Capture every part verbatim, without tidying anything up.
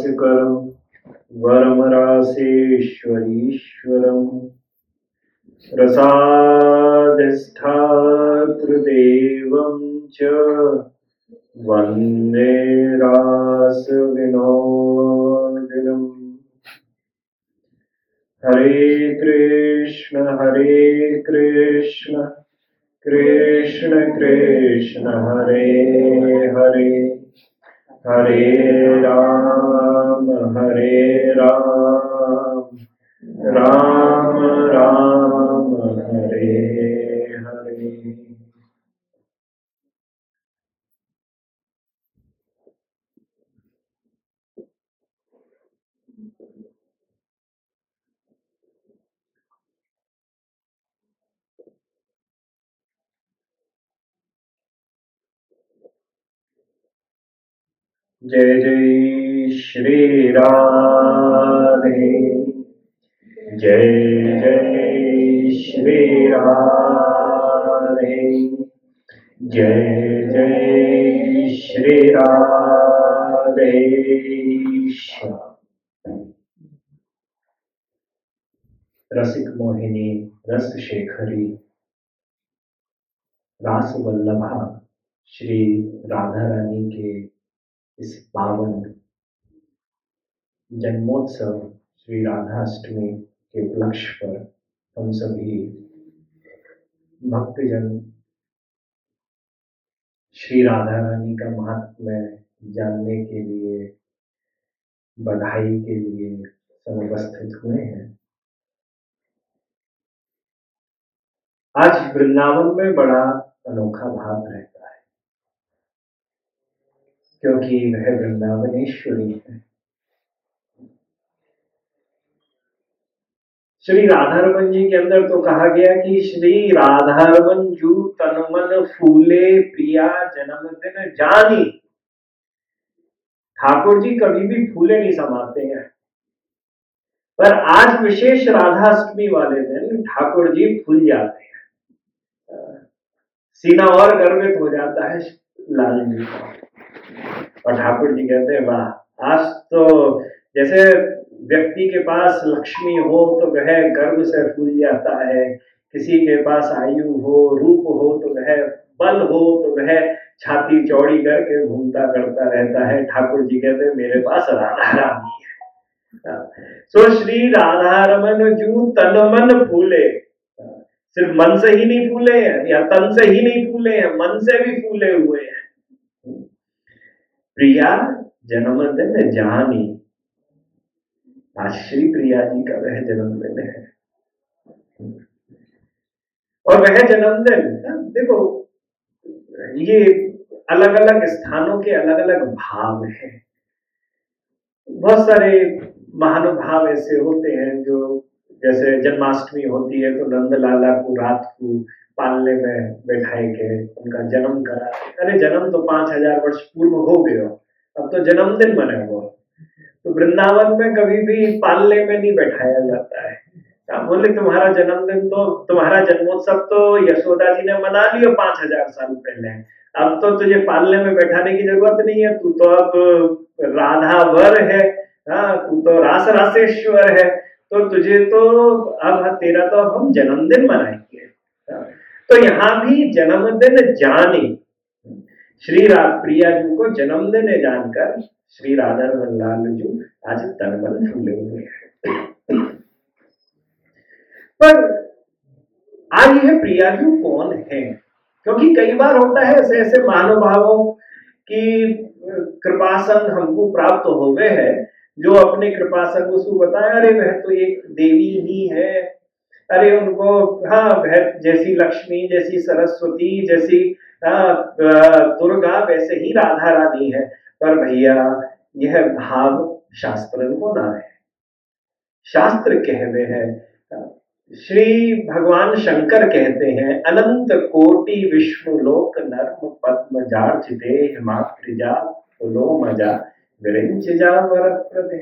रसिकरं वरमरासेश्वरीश्वरं रसाधिष्ठातृदेवं च वन्दे रासविनोदिनम्। हरे कृष्ण हरे कृष्ण कृष्ण कृष्ण हरे हरे, हरे राम हरे राम राम राम हरे हरे। जय जय श्री राधे, जय जय श्री राधे, जय जय श्री राधे। रसिक मोहिनी रस शेखरी रास वल्लभा श्री राधा रानी के इस पावन जन्मोत्सव श्री राधाष्टमी के उपलक्ष्य पर हम सभी भक्तजन श्री राधा रानी का महात्म्य जानने के लिए, बधाई के लिए समुपस्थित हुए हैं। आज वृंदावन में बड़ा अनोखा भाव रहता है, क्योंकि वह वृंदावनेश्वरी है। श्री राधारमन जी के अंदर तो कहा गया कि श्री राधारमन जू तन मन फूले प्रिया जन्मदिन जानी। ठाकुर जी कभी भी फूले नहीं समाते हैं, पर आज विशेष राधाष्टमी वाले दिन ठाकुर जी फूल जाते हैं। सीना और गर्वित हो जाता है लाल जी का, और ठाकुर जी कहते हैं वाह, आज तो जैसे व्यक्ति के पास लक्ष्मी हो तो वह गर्व से फूल जाता है, किसी के पास आयु हो, रूप हो तो वह, बल हो तो वह छाती चौड़ी करके घूमता करता रहता है। ठाकुर जी कहते हैं मेरे पास राधा रानी है। सो श्री राधा रमन जू तन मन फूले, सिर्फ मन से ही नहीं फूले हैं या तन से ही नहीं फूले हैं, मन से भी फूले हुए हैं। प्रिया जन्मदिन जानी, आज श्री प्रिया जी का वह जन्मदिन है। और वह जन्मदिन देखो, ये अलग अलग स्थानों के अलग अलग भाव हैं। बहुत सारे महानुभाव ऐसे होते हैं जो, जैसे जन्माष्टमी होती है तो नंद लाला को रात को पालने में बैठाए के उनका जन्म करा। अरे जन्म तो पांच हजार वर्ष पूर्व हो गया, अब तो जन्मदिन मनाओ। तो वृंदावन में कभी भी पालने में नहीं बैठाया जाता है। आप बोले तुम्हारा जन्मदिन तो, तुम्हारा जन्मोत्सव तो यशोदा जी ने मना लिया पांच हजार साल पहले, अब तो तुझे पालने में बैठाने की जरूरत नहीं है, तू तो अब राधावर है, हाँ तू तो रास रासेश्वर है, तो तुझे तो अब तेरा तो अब हम जन्मदिन मनाएंगे। तो यहाँ भी जन्मदिन जाने, श्री प्रिया जी को जन्मदिन जानकर श्री राधा रमन लाल जी आज तन मन फूले हुए हैं। पर आज यह प्रिया जी कौन है? क्योंकि कई बार होता है ऐसे ऐसे महानुभावों की कृपा संग हमको प्राप्त हो गए हैं, जो अपने कृपा संग उसको बताया अरे वह तो एक देवी ही है, अरे उनको हाँ वह जैसी लक्ष्मी, जैसी सरस्वती, जैसी दुर्गा, वैसे ही राधा रानी है। पर भैया यह भाव शास्त्र को ना है। शास्त्र कहते हैं, श्री भगवान शंकर कहते हैं अनंत कोटि विष्णु लोक नर्म पद्म जार्चिते हिमात्रिजा फुलो मजा विरिंच जा वरप्रदे।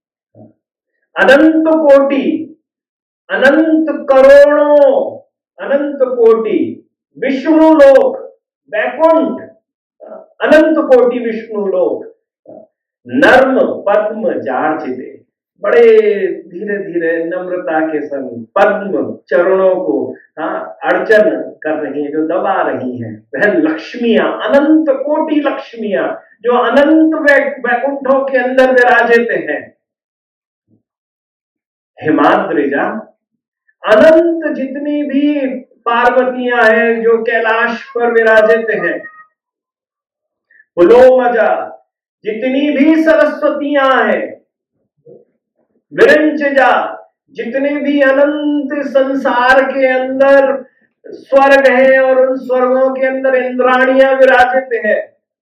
अनंत कोटि, अनंत करोड़ों, अनंत कोटि विष्णु लोक, वैकुंठ, अनंत कोटि विष्णु लोक, नर्म पद्म जार्चिते, बड़े धीरे धीरे नम्रता के संग पद्म चरणों को हाँ अर्चन कर रही है, जो दबा रही हैं, वह लक्ष्मियां, अनंत कोटि लक्ष्मियां जो अनंत वैकुंठों के अंदर विराजित हैं। हिमाद्रिजा, अनंत जितनी भी पार्वतियां हैं जो कैलाश पर विराजित हैं। पुलोमजा, जितनी भी सरस्वतियां हैं। विरंचजा, जितने भी अनंत संसार के अंदर स्वर्ग है और उन स्वर्गों के अंदर इंद्राणियां विराजित है,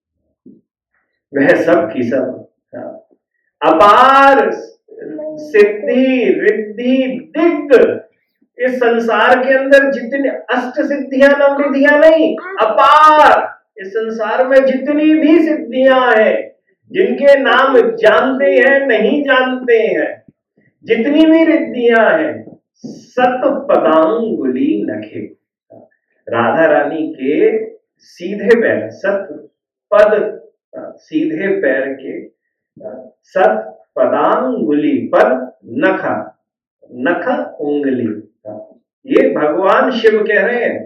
वह सब की सब अपार सिद्धि रिद्धि दिग्ध, इस संसार के अंदर जितनी अष्ट सिद्धियां नवनिधियां नहीं, अपार इस संसार में जितनी भी सिद्धियां हैं, जिनके नाम जानते हैं नहीं जानते हैं, जितनी भी रिद्धियां हैं, सत पदांगुली नखे, राधा रानी के सीधे पैर, सत पद सीधे पैर के, सत पदांगुली, पद नख, नख उंगली, ये भगवान शिव कह रहे हैं।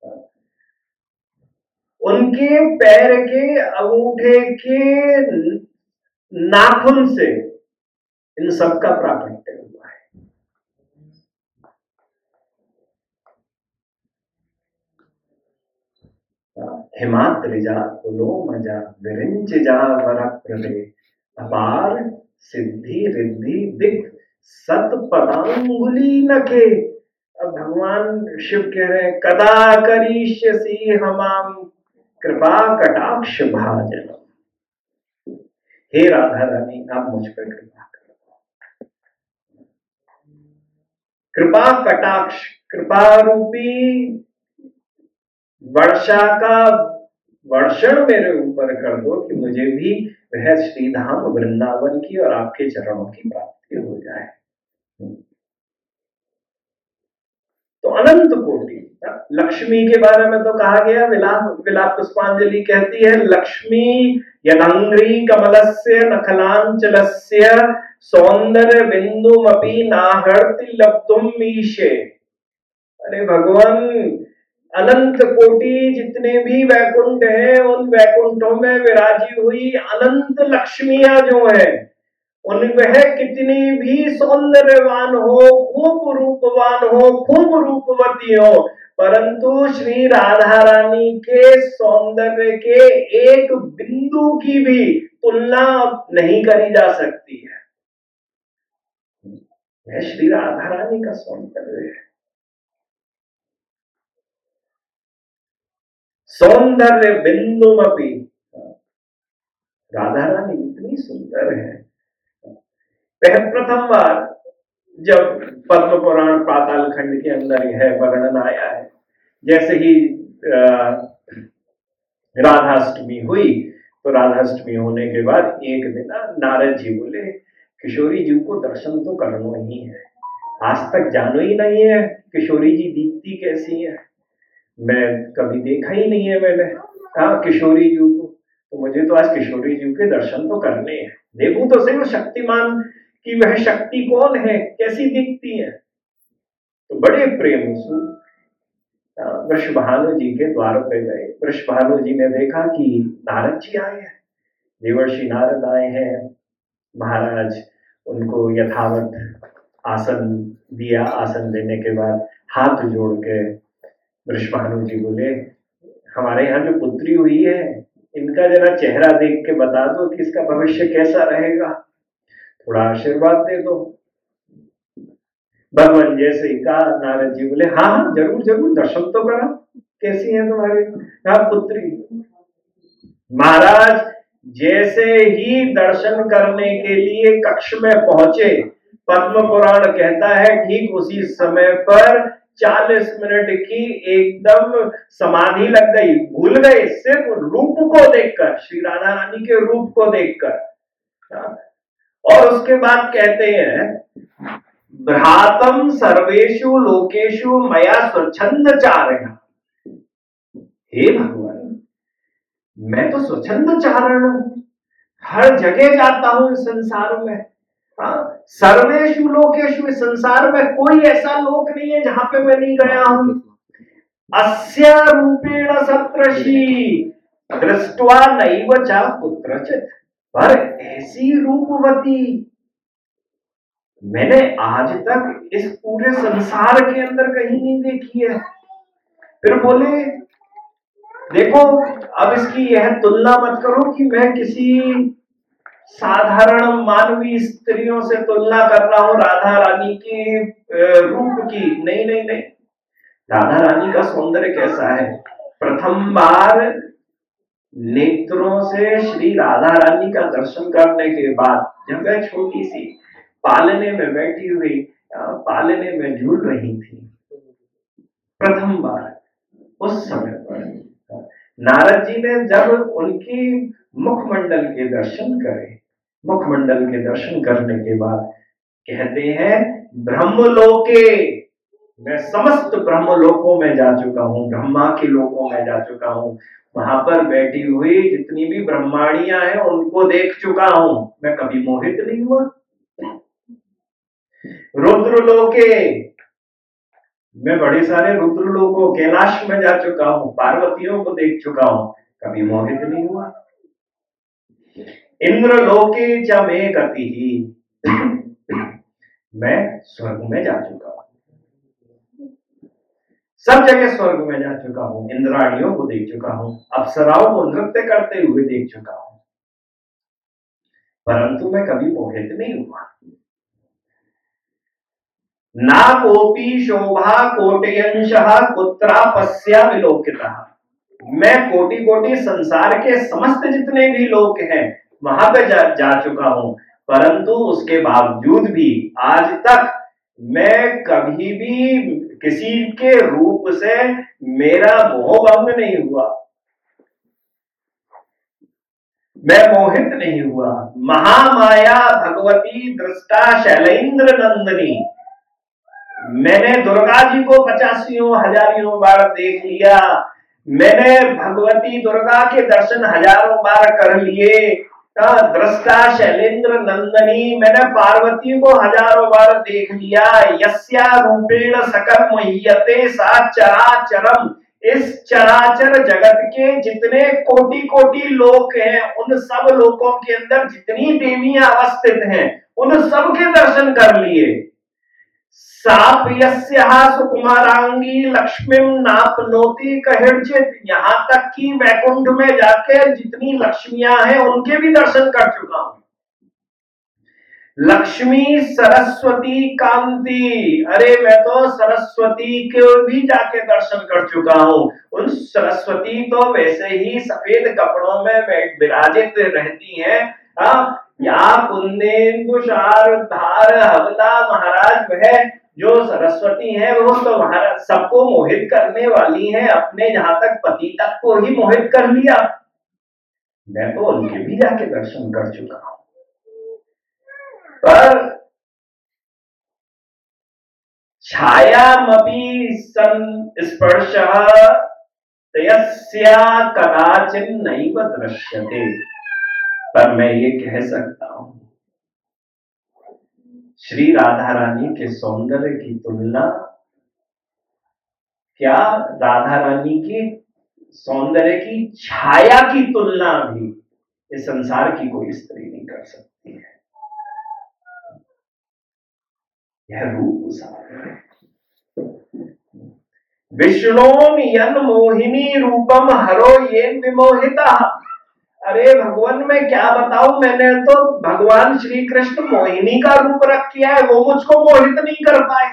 उनके पैर के अंगूठे के नाखून से इन सब का प्राकट्य हुआ है। हिमाद्रिजा पुलोमजा विरिंचजा वरप्रदे, अपार सिद्धि रिद्धि दिक् सत पदांगुली नखे। अब भगवान शिव कह रहे हैं, कदा करिष्यसि हमाम कृपा कटाक्ष भाजन। हे राधा रानी, आप मुझ पर कृपा करो। कृपा कटाक्ष, कृपा रूपी वर्षा का वर्षण मेरे ऊपर कर दो कि मुझे भी वह श्रीधाम वृंदावन की और आपके चरणों की प्राप्ति हो जाए। तो अनंत कोटि, लक्ष्मी के बारे में तो कहा गया, विलाप विलाप पुष्पांजलि कहती है, लक्ष्मी यदंग्री कमलस्य नखलांचलस्य सौंदर्य बिंदुमपि नाहर्ति लब्धुम मीशे। अरे भगवान, अनंत कोटि जितने भी वैकुंठ हैं, उन वैकुंठों में विराजी हुई अनंत लक्ष्मियां जो है, उन वह कितनी भी सौंदर्यवान हो, खूब रूपवान हो, खूब रूपवती हो, परंतु श्री राधा रानी के सौंदर्य के एक बिंदु की भी तुलना नहीं करी जा सकती है। यह श्री राधा रानी का सौंदर्य है। सौंदर्य बिंदुमपि, राधा रानी इतनी सुंदर है। प्रथम बार जब पद्म पुराण पाताल खंड के अंदर यह वर्णन आया है, जैसे ही राधाष्टमी हुई, तो राधाष्टमी होने के बाद एक दिन नारद जी बोले, किशोरी जी को दर्शन तो करना ही है, आज तक जानो ही नहीं है किशोरी जी दिखती कैसी है, मैं कभी देखा ही नहीं है मैंने हाँ किशोरी जी को, तो मुझे तो आज किशोरी जी के दर्शन तो करने हैं, देखूं तो सही शक्तिमान कि वह शक्ति कौन है, कैसी दिखती है। तो बड़े प्रेम से वृषभानु जी के द्वार पे गए। वृषभानु जी ने देखा कि नारद जी आए हैं, देवर्षि नारद आए हैं। महाराज उनको यथावत आसन दिया, आसन देने के बाद हाथ जोड़ के वृषभानु जी बोले, हमारे यहाँ जो पुत्री हुई है, इनका जरा चेहरा देख के बता दो कि इसका भविष्य कैसा रहेगा, थोड़ा आशीर्वाद दे दो। भगवान जैसे ही कहा, नारद जी बोले, हाँ हाँ जरूर जरूर, दर्शन तो करा, कैसी है तुम्हारी हाँ पुत्री। महाराज जैसे ही दर्शन करने के लिए कक्ष में पहुंचे, पद्म पुराण कहता है ठीक उसी समय पर चालीस मिनट की एकदम समाधि लग गई, भूल गए सिर्फ रूप को देखकर, श्री राधा रानी के रूप को देखकर। और उसके बाद कहते हैं, भ्रातम सर्वेषु लोकेषु मया स्वच्छंद चारण। हे भगवान, मैं तो स्वच्छंद चारण हूं, हर जगह जाता हूं इस संसार में। हाँ, सर्वेषु लोकेषु, इस संसार में कोई ऐसा लोक नहीं है जहां पे मैं नहीं गया हूं। अस्या रूपेण सत्रशी दृष्ट्वा नैव च कुत्रचित्, पर ऐसी रूपवती मैंने आज तक इस पूरे संसार के अंदर कहीं नहीं देखी है। फिर बोले देखो, अब इसकी यह तुलना मत करो कि मैं किसी साधारण मानवीय स्त्रियों से तुलना कर रहा हूं राधा रानी के रूप की। नहीं नहीं नहीं, राधा रानी का सौंदर्य कैसा है? प्रथम बार नेत्रों से श्री राधा रानी का दर्शन करने के बाद, जब वह छोटी सी पालने में बैठी हुई, पालने में झूल रही थी, प्रथम बार उस समय पर नारद जी ने जब उनकी मुखमंडल के दर्शन करे, मुखमंडल के दर्शन करने के बाद कहते हैं ब्रह्मलोके, मैं समस्त ब्रह्मलोकों में जा चुका हूं, ब्रह्मा के लोकों में जा चुका हूं, वहां पर बैठी हुई जितनी भी ब्रह्माणियां हैं उनको देख चुका हूं, मैं कभी मोहित नहीं हुआ। रुद्रलोके, मैं बड़े सारे रुद्रलोकों कैलाश में जा चुका हूं, पार्वतियों को देख चुका हूं, कभी मोहित नहीं हुआ। इंद्रलोके च मे गति ही, मैं स्वर्ग में जा चुका हूं, सब जगह स्वर्ग में जा चुका हूं, इंद्राणियों को देख चुका हूं, अप्सराओं को नृत्य करते हुए देख चुका हूं, परंतु मैं कभी मोहित नहीं हुआ। ना कोपी शोभा कोटियंशः कुत्रापस्या विलोकितः, मैं कोटि कोटि संसार के समस्त जितने भी लोक हैं वहां पे जा, जा चुका हूं, परंतु उसके बावजूद भी आज तक मैं कभी भी किसी के रूप से मेरा मोहभंग नहीं हुआ, मैं मोहित नहीं हुआ। महामाया भगवती दृष्टा शैलेंद्र नंदनी, मैंने दुर्गा जी को पचासियों हजारियों बार देख लिया, मैंने भगवती दुर्गा के दर्शन हजारों बार कर लिए, दृष्टा शैलेंद्र नंदनी, मैंने पार्वती को हजारों बार देख लिया। यस्या रूपेण सकल मह्यते सा चराचरम, इस चराचर जगत के जितने कोटि कोटि लोक हैं उन सब लोकों के अंदर जितनी देवियां अवस्थित हैं उन सब के दर्शन कर लिए। साप्यस्याः सुकुमारांगी लक्ष्मीं नापनोति कहिर्चित्, यहाँ तक कि वैकुंठ में जाके जितनी लक्ष्मियां हैं उनके भी दर्शन कर चुका हूं। लक्ष्मी सरस्वती कांति, अरे मैं तो सरस्वती के भी जाके दर्शन कर चुका हूं। उन सरस्वती तो वैसे ही सफेद कपड़ों में विराजित रहती हैं, या कुंदेन्दुशार धार हवला महाराज, वह जो सरस्वती है वो तो महाराज सबको मोहित करने वाली है, अपने जहां तक पति तक को ही मोहित कर लिया, मैं तो उनके भी जाके दर्शन कर चुका हूं। पर छायामपि संस्पर्शः तयस्या कदाचित् नैव दृश्यते, पर मैं ये कह सकता हूं श्री राधा रानी के सौंदर्य की तुलना, क्या राधा रानी की सौंदर्य की छाया की तुलना भी इस संसार की कोई स्त्री नहीं कर सकती है। यह रूप सार विष्णोन यन मोहिनी रूपम हरो येन विमोहिता, अरे भगवान मैं क्या बताऊं, मैंने तो भगवान श्री कृष्ण मोहिनी का रूप रख किया है, वो मुझको मोहित नहीं कर पाए,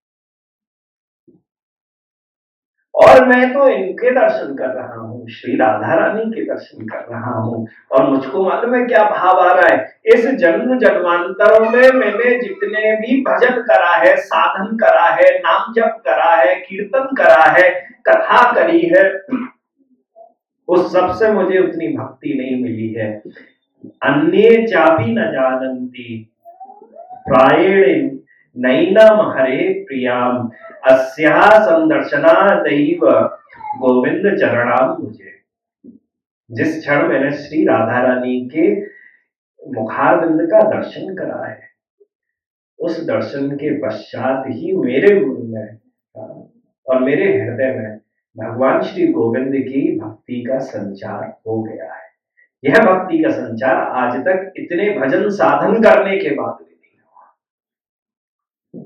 और मैं तो इनके दर्शन कर रहा हूं, श्री राधा रानी के दर्शन कर रहा हूं, और मुझको मालूम है क्या भाव आ रहा है। इस जन्म जन्मांतरों में मैंने जितने भी भजन करा है, साधन करा है, नाम जप करा है, कीर्तन करा है, कथा करी है, उस सबसे मुझे उतनी भक्ति नहीं मिली है। अन्ये चापि न जानन्ति प्रायेण नैनम हरे प्रियाम, अस्या संदर्शना दैव गोविंद चरणाम मुझे। जिस क्षण मैंने श्री राधा रानी के मुखारबिंद का दर्शन करा है, उस दर्शन के पश्चात ही मेरे मन में और मेरे हृदय में भगवान श्री गोविंद की भक्ति का संचार हो गया है। यह भक्ति का संचार आज तक इतने भजन साधन करने के बाद भी नहीं हुआ।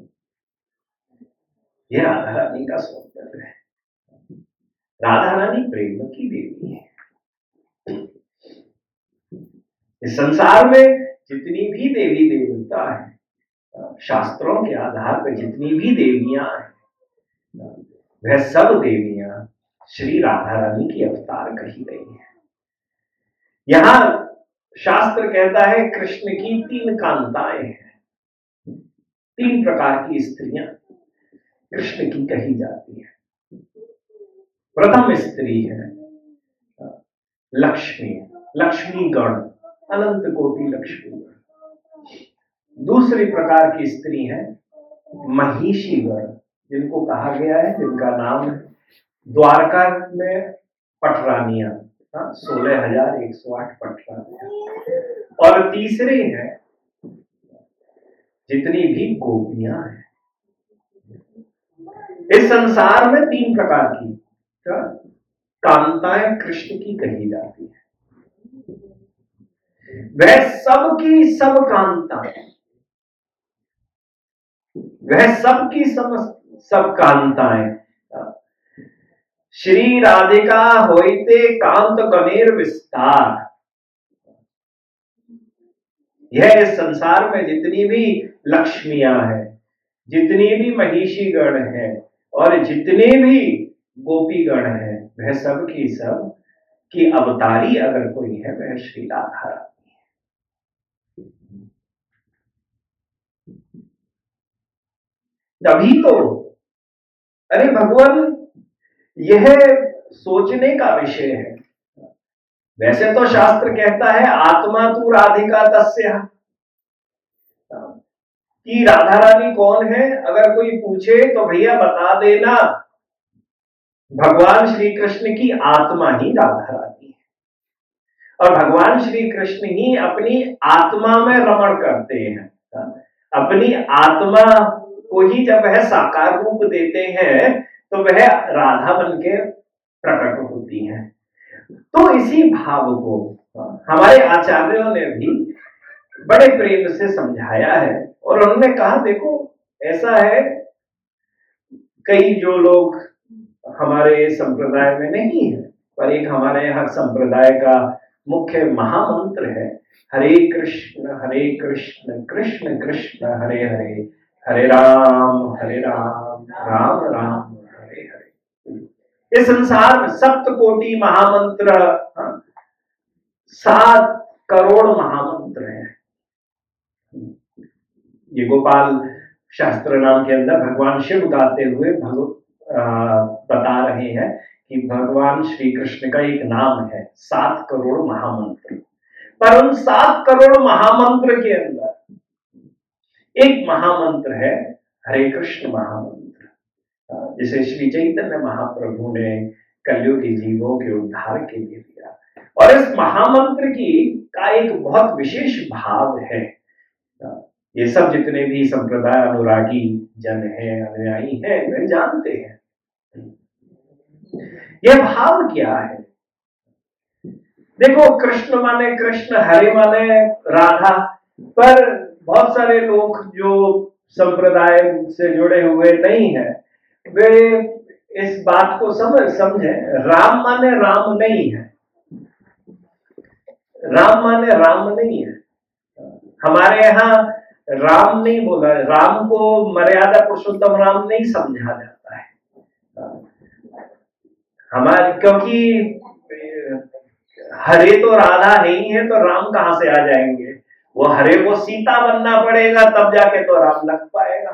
यह राधा रानी का सौंदर्य है। राधा रानी प्रेम की देवी है। इस संसार में जितनी भी देवी देवता है, शास्त्रों के आधार पर जितनी भी देवियां हैं, वह सब देवियां श्री राधा रानी की अवतार कही गई हैं। यहां शास्त्र कहता है कृष्ण की तीन कांताएं हैं, तीन प्रकार की स्त्रियां कृष्ण की कही जाती है। प्रथम स्त्री है लक्ष्मी, लक्ष्मी गण, अनंत कोटि लक्ष्मी गण। दूसरी प्रकार की स्त्री है महिषी गण, जिनको कहा गया है, जिनका नाम है द्वारका में पटरानियां, सोलह हजार एक सौ आठ पटरानियां। और तीसरी है जितनी भी गोपियां हैं। इस संसार में तीन प्रकार की कांताएं कृष्ण की कही जाती है। वह सब की सब कांताएं, वह सब की सब सब कांताएं श्री राधिका होइते कांत कनेर विस्तार। यह इस संसार में जितनी भी लक्ष्मियां हैं, जितनी भी महिषी गण हैं और जितने भी गोपी गण हैं, वह सब की सब की अवतारी अगर कोई है वह श्री राधा रानी है। तभी तो अरे भगवान, यह सोचने का विषय है। वैसे तो शास्त्र कहता है आत्मा तू राधिका तस्या, कि राधा रानी कौन है अगर कोई पूछे तो भैया बता देना, भगवान श्री कृष्ण की आत्मा ही राधा रानी है। और भगवान श्री कृष्ण ही अपनी आत्मा में रमण करते हैं। अपनी आत्मा को ही जब वह साकार रूप देते हैं तो वह राधा बन के प्रकट होती हैं। तो इसी भाव को हमारे आचार्यों ने भी बड़े प्रेम से समझाया है और उन्होंने कहा देखो ऐसा है, कई जो लोग हमारे संप्रदाय में नहीं है, पर एक हमारे हर संप्रदाय का मुख्य महामंत्र है हरे कृष्ण हरे कृष्ण कृष्ण कृष्ण हरे हरे, हरे राम हरे राम राम राम हरे हरे। इस संसार में सप्त कोटि महामंत्र, सात करोड़ महामंत्र हैं। ये गोपाल शास्त्र नाम के अंदर भगवान शिव गाते हुए भगव बता रहे हैं कि भगवान श्री कृष्ण का एक नाम है सात करोड़ महामंत्र। पर उन सात करोड़ महामंत्र के अंदर एक महामंत्र है हरे कृष्ण महामंत्र, जिसे श्री चैतन्य महाप्रभु ने कलयुगी जीवों के उद्धार के लिए दिया। और इस महामंत्र की का एक बहुत विशेष भाव है। ये सब जितने भी संप्रदाय अनुरागी जन हैं, अनुयायी हैं, वे जानते हैं यह भाव क्या है। देखो कृष्ण माने कृष्ण, हरे माने राधा, पर बहुत सारे लोग जो संप्रदाय से जुड़े हुए नहीं हैं वे इस बात को समझ समझे राम माने राम नहीं है, राम माने राम नहीं है। हमारे यहाँ राम नहीं बोला, राम को मर्यादा पुरुषोत्तम राम नहीं समझा जाता है हमारे, क्योंकि हरे तो राधा नहीं है तो राम कहां से आ जाएंगे। वो हरे को सीता बनना पड़ेगा तब जाके तो राम लग पाएगा,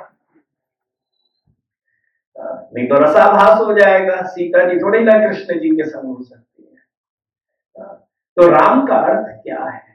नहीं तो रसाभास हो जाएगा। सीता जी थोड़ी ना कृष्ण जी के संग हो सकती है। तो राम का अर्थ क्या है?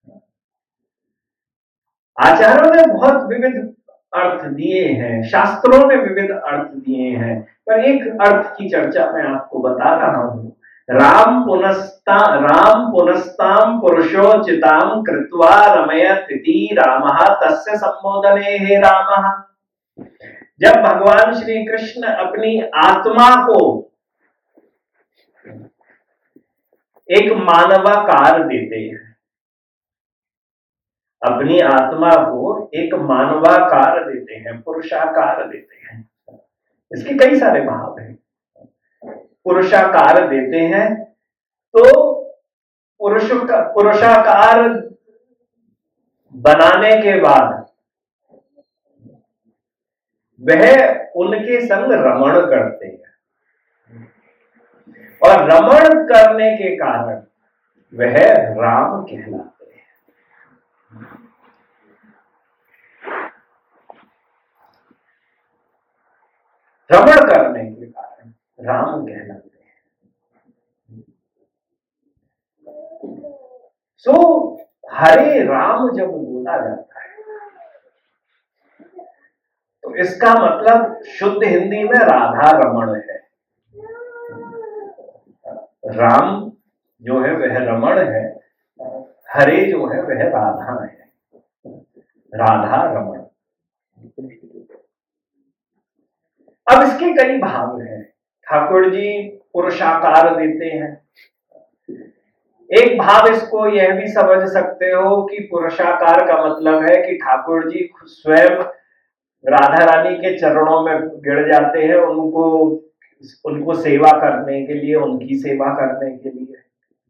आचार्यों ने बहुत विविध अर्थ दिए हैं, शास्त्रों ने विविध अर्थ दिए हैं, पर एक अर्थ की चर्चा मैं आपको बता रहा हूं राम पुनस्ता राम पुनस्ताम पुरुषोचिताम कृत्वा रमयति रामः तस्य संबोधने हे रामः। जब भगवान श्री कृष्ण अपनी आत्मा को एक मानवाकार देते हैं, अपनी आत्मा को एक मानवाकार देते हैं, पुरुषाकार देते हैं। इसके कई सारे भाव हैं। पुरुषाकार देते हैं तो पुरुष पुरुषाकार बनाने के बाद वह उनके संग रमण करते हैं, और रमण करने के कारण वह राम कहलाते हैं। रमण करने के कारण राम कहलाते हैं। सो हरे राम जब बोला जाता है तो इसका मतलब शुद्ध हिंदी में राधा रमण है। राम जो है वह रमण है, हरे जो है वह राधा है, राधा रमण। अब इसके कई भाव हैं। ठाकुर जी पुरुषाकार देते हैं। एक भाव इसको यह भी समझ सकते हो कि पुरुषाकार का मतलब है कि ठाकुर जी स्वयं राधा रानी के चरणों में गिर जाते हैं, उनको उनको सेवा करने के लिए, उनकी सेवा करने के लिए।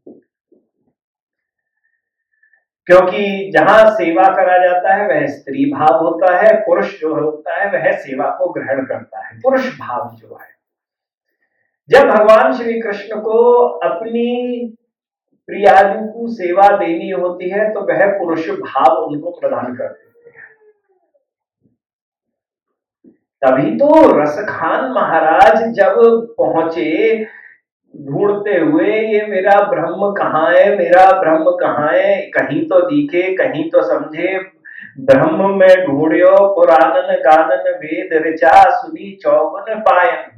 क्योंकि जहां सेवा करा जाता है वह स्त्री भाव होता है, पुरुष जो होता है वह सेवा को ग्रहण करता है, पुरुष भाव जो है। जब भगवान श्री कृष्ण को अपनी प्रियाजू को सेवा देनी होती है तो वह पुरुष भाव उनको प्रदान कर देते हैं। तभी तो रसखान महाराज जब पहुंचे ढूंढते हुए, ये मेरा ब्रह्म कहाँ है, मेरा ब्रह्म कहाँ है, कहीं तो दिखे कहीं तो समझे, ब्रह्म में ढूंढियो पुराणन गानन वेद ऋचा सुनी चौगुन पायन,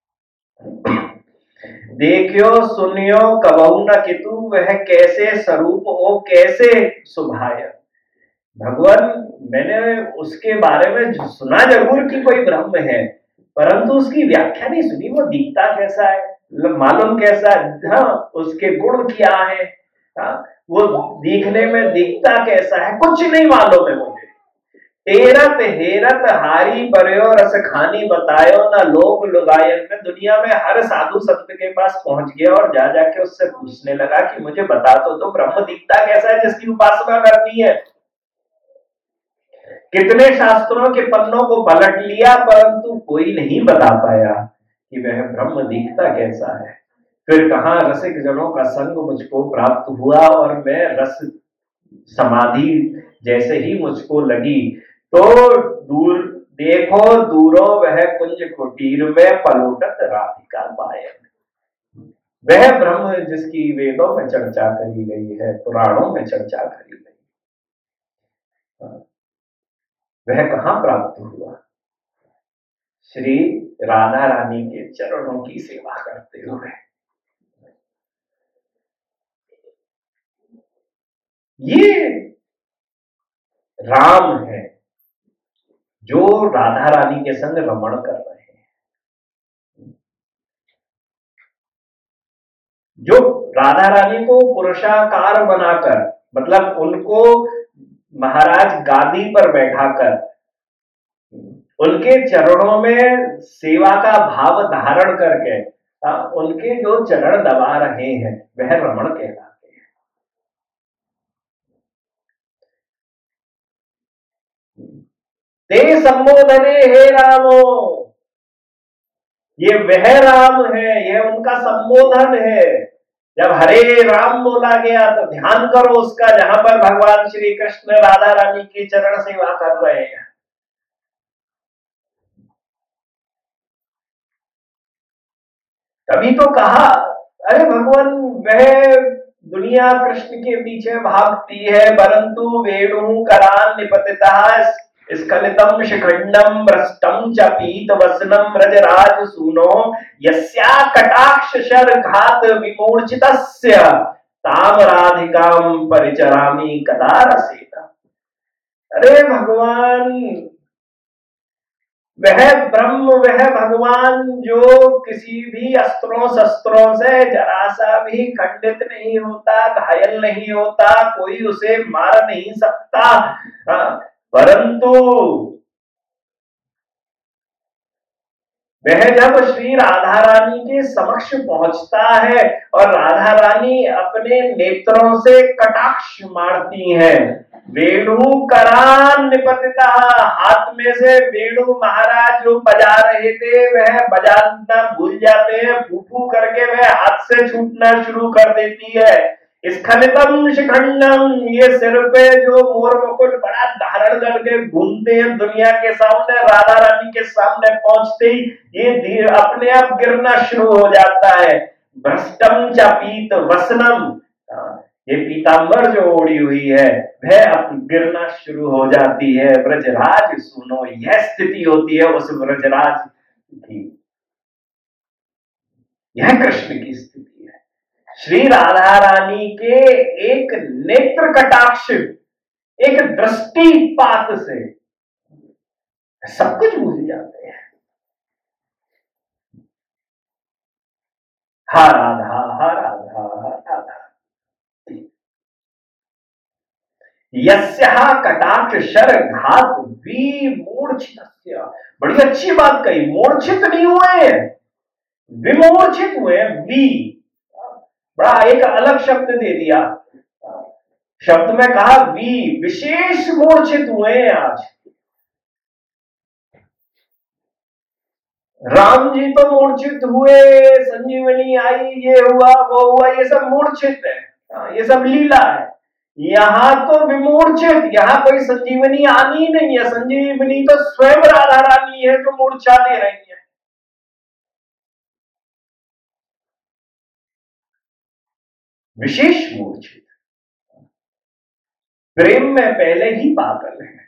देखियो सुनियो कबहु न कितु, वह कैसे स्वरूप हो कैसे सुभाय। भगवान, मैंने उसके बारे में सुना जरूर कि कोई ब्रह्म है, परंतु उसकी व्याख्या नहीं सुनी, वो दिखता कैसा है, मालूम कैसा है, हाँ, उसके गुण क्या है, हाँ, वो दिखने में दिखता कैसा है, कुछ नहीं मालूम है मुझे। तेरत हेरत हारी पर्यो रस खानी बतायो ना लोग लुगायन। में दुनिया में हर साधु संत के पास पहुंच गया और जा जाके उससे पूछने लगा कि मुझे बता तो दो ब्रह्म दिखता कैसा है जिसकी उपासना करनी है। कितने शास्त्रों के पन्नों को पलट लिया परंतु कोई नहीं बता पाया कि वह ब्रह्म दिखता कैसा है। फिर कहां रसिक जनों का संग मुझको प्राप्त हुआ और मैं रस समाधि जैसे ही मुझको लगी तो दूर देखो दूरों वह कुंज कुटीर में पलोटत राधिका पायन। वह ब्रह्म जिसकी वेदों में चर्चा करी गई है, पुराणों में चर्चा करी गई, वह कहां प्राप्त हुआ? श्री राधा रानी के चरणों की सेवा करते हुए। ये राम है जो राधा रानी के संग रमण कर रहे हैं, जो राधा रानी को पुरुषाकार बनाकर, मतलब उनको महाराज गादी पर बैठाकर उनके चरणों में सेवा का भाव धारण करके आ, उनके जो चरण दबा रहे हैं वह रमण कहलाते हैं। ते संबोधने हे रामो, ये वह राम है, यह उनका संबोधन है। जब हरे राम बोला गया तो ध्यान करो उसका, जहां पर भगवान श्री कृष्ण राधा रानी की चरण सेवा कर रहे हैं। तभी तो कहा, अरे भगवान वह दुनिया कृष्ण के पीछे भागती है परंतु वेणु करान निपतिता स्खलितम शिखंडम भ्रष्टम च पीत वसनम रजराज सूनो यस्या कटाक्ष शर घात विमूर्छितस्य ताम राधिकाम परिचरामि कदा रसेन। अरे भगवान, वह ब्रह्म, वह भगवान जो किसी भी अस्त्रों शस्त्रों से जरा सा भी खंडित नहीं होता, घायल नहीं होता, कोई उसे मार नहीं सकता, परंतु वह जब श्री राधा रानी के समक्ष पहुंचता है और राधा रानी अपने नेत्रों से कटाक्ष मारती हैं, वेणु करान निपतिता, हाथ में से वेणु महाराज जो बजा रहे थे वह बजाना भूल जाते हैं, फूफू करके वह हाथ से छूटना शुरू कर देती है। स्खलितम शिखंडम, ये सिर पे जो मोर मुकुट बड़ा धारण करके घूमते हैं दुनिया के सामने, राधा रानी के सामने पहुंचते ही ये अपने आप गिरना शुरू हो जाता है। भ्रष्टम च पीत वसनम, ये पीतांबर जो ओढ़ी हुई है वह अब गिरना शुरू हो जाती है। ब्रजराज सुनो, यह स्थिति होती है उस ब्रजराज की, यह कृष्ण की स्थिति है। श्री राधा रानी के एक नेत्र कटाक्ष, एक दृष्टिपात से सब कुछ भूल जाते हैं। हा राधा, हा राधा, हा राधा। यस्या कटाक्ष शर घात विमूर्छित, बड़ी अच्छी बात कही, मूर्छित नहीं हुए, विमूर्छित हुए। वी बड़ा एक अलग शब्द दे दिया, शब्द में कहा वी, विशेष मूर्छित हुए हैं आज। राम जी तो मूर्छित हुए, संजीवनी आई, ये हुआ वो हुआ, ये सब मूर्छित है, ये सब लीला है। यहां तो विमूर्छित, यहां कोई संजीवनी आनी नहीं है, संजीवनी तो स्वयं राधा रानी है जो मूर्छा दे रही है। विशेष मूर्छित, प्रेम में पहले ही पागल है,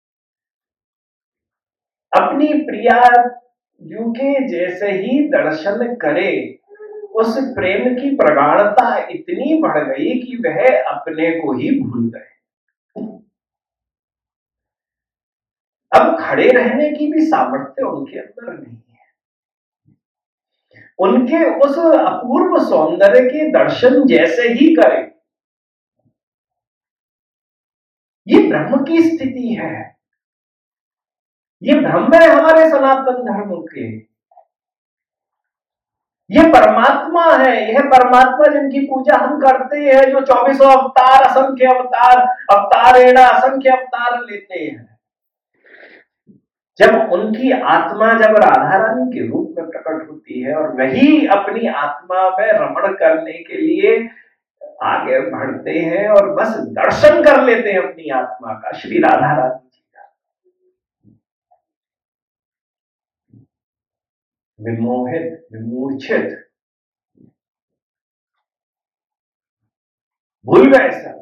अपनी प्रिया जू के जैसे ही दर्शन करे, उस प्रेम की प्रगाढ़ता इतनी बढ़ गई कि वह अपने को ही भूल गए। अब खड़े रहने की भी सामर्थ्य उनके अंदर नहीं है। उनके उस अपूर्व सौंदर्य के दर्शन जैसे ही करें, ये ब्रह्म की स्थिति है, ये ब्रह्म है हमारे सनातन धर्म के, ये परमात्मा है, यह परमात्मा जिनकी पूजा हम करते हैं, जो चौबीसों अवतार, असंख्य अवतार, अवतारेण असंख्य अवतार लेते हैं। जब उनकी आत्मा जब राधा रानी के रूप में प्रकट होती है और वही अपनी आत्मा में रमण करने के लिए आगे बढ़ते हैं और बस दर्शन कर लेते हैं अपनी आत्मा का, श्री राधा रानी जी का, विमोहित, विमूर्छित, भूल गए सब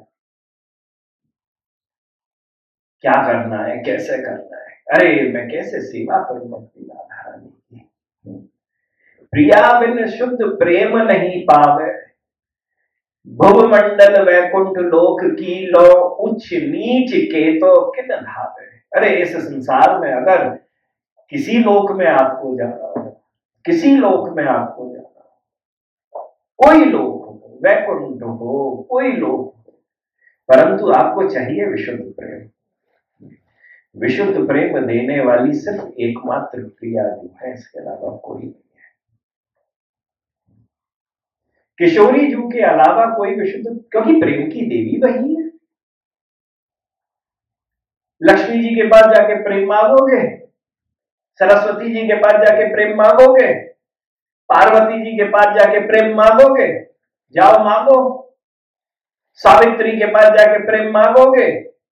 क्या करना है, कैसे करना है। अरे मैं कैसे सेवा करूं अपनी राधा रानी की। प्रिया बिन शुद्ध प्रेम नहीं पावे, भुवमंडल वैकुंठ लोक की लो, उच्च नीच के तो किन धावे। अरे इस संसार में अगर किसी लोक में आपको जाना हो, किसी लोक में आपको जाना हो, कोई लोक हो, वैकुंठ हो, कोई लोक हो, परंतु आपको चाहिए विशुद्ध प्रेम। विशुद्ध प्रेम देने वाली सिर्फ एकमात्र प्रिया जो है, इसके अलावा कोई नहीं है। किशोरी जू के अलावा कोई विशुद्ध, क्योंकि प्रेम की देवी वही है। लक्ष्मी जी के पास जाके प्रेम मांगोगे, सरस्वती जी के पास जाके प्रेम मांगोगे, पार्वती जी के पास जाके प्रेम मांगोगे, जाओ मांगो। सावित्री के पास जाके प्रेम मांगोगे,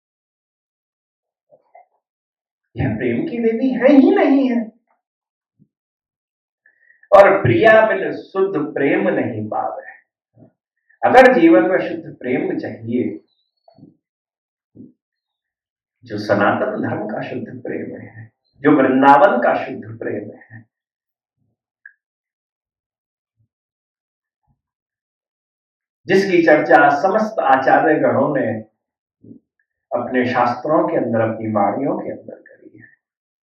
यह प्रेम की देवी है ही नहीं है। और प्रिया बिन शुद्ध प्रेम नहीं पावे। अगर जीवन में शुद्ध प्रेम चाहिए जो सनातन धर्म का शुद्ध प्रेम है, जो वृंदावन का शुद्ध प्रेम है, जिसकी चर्चा समस्त आचार्य गणों ने अपने शास्त्रों के अंदर, अपनी वाणियों के अंदर करी है,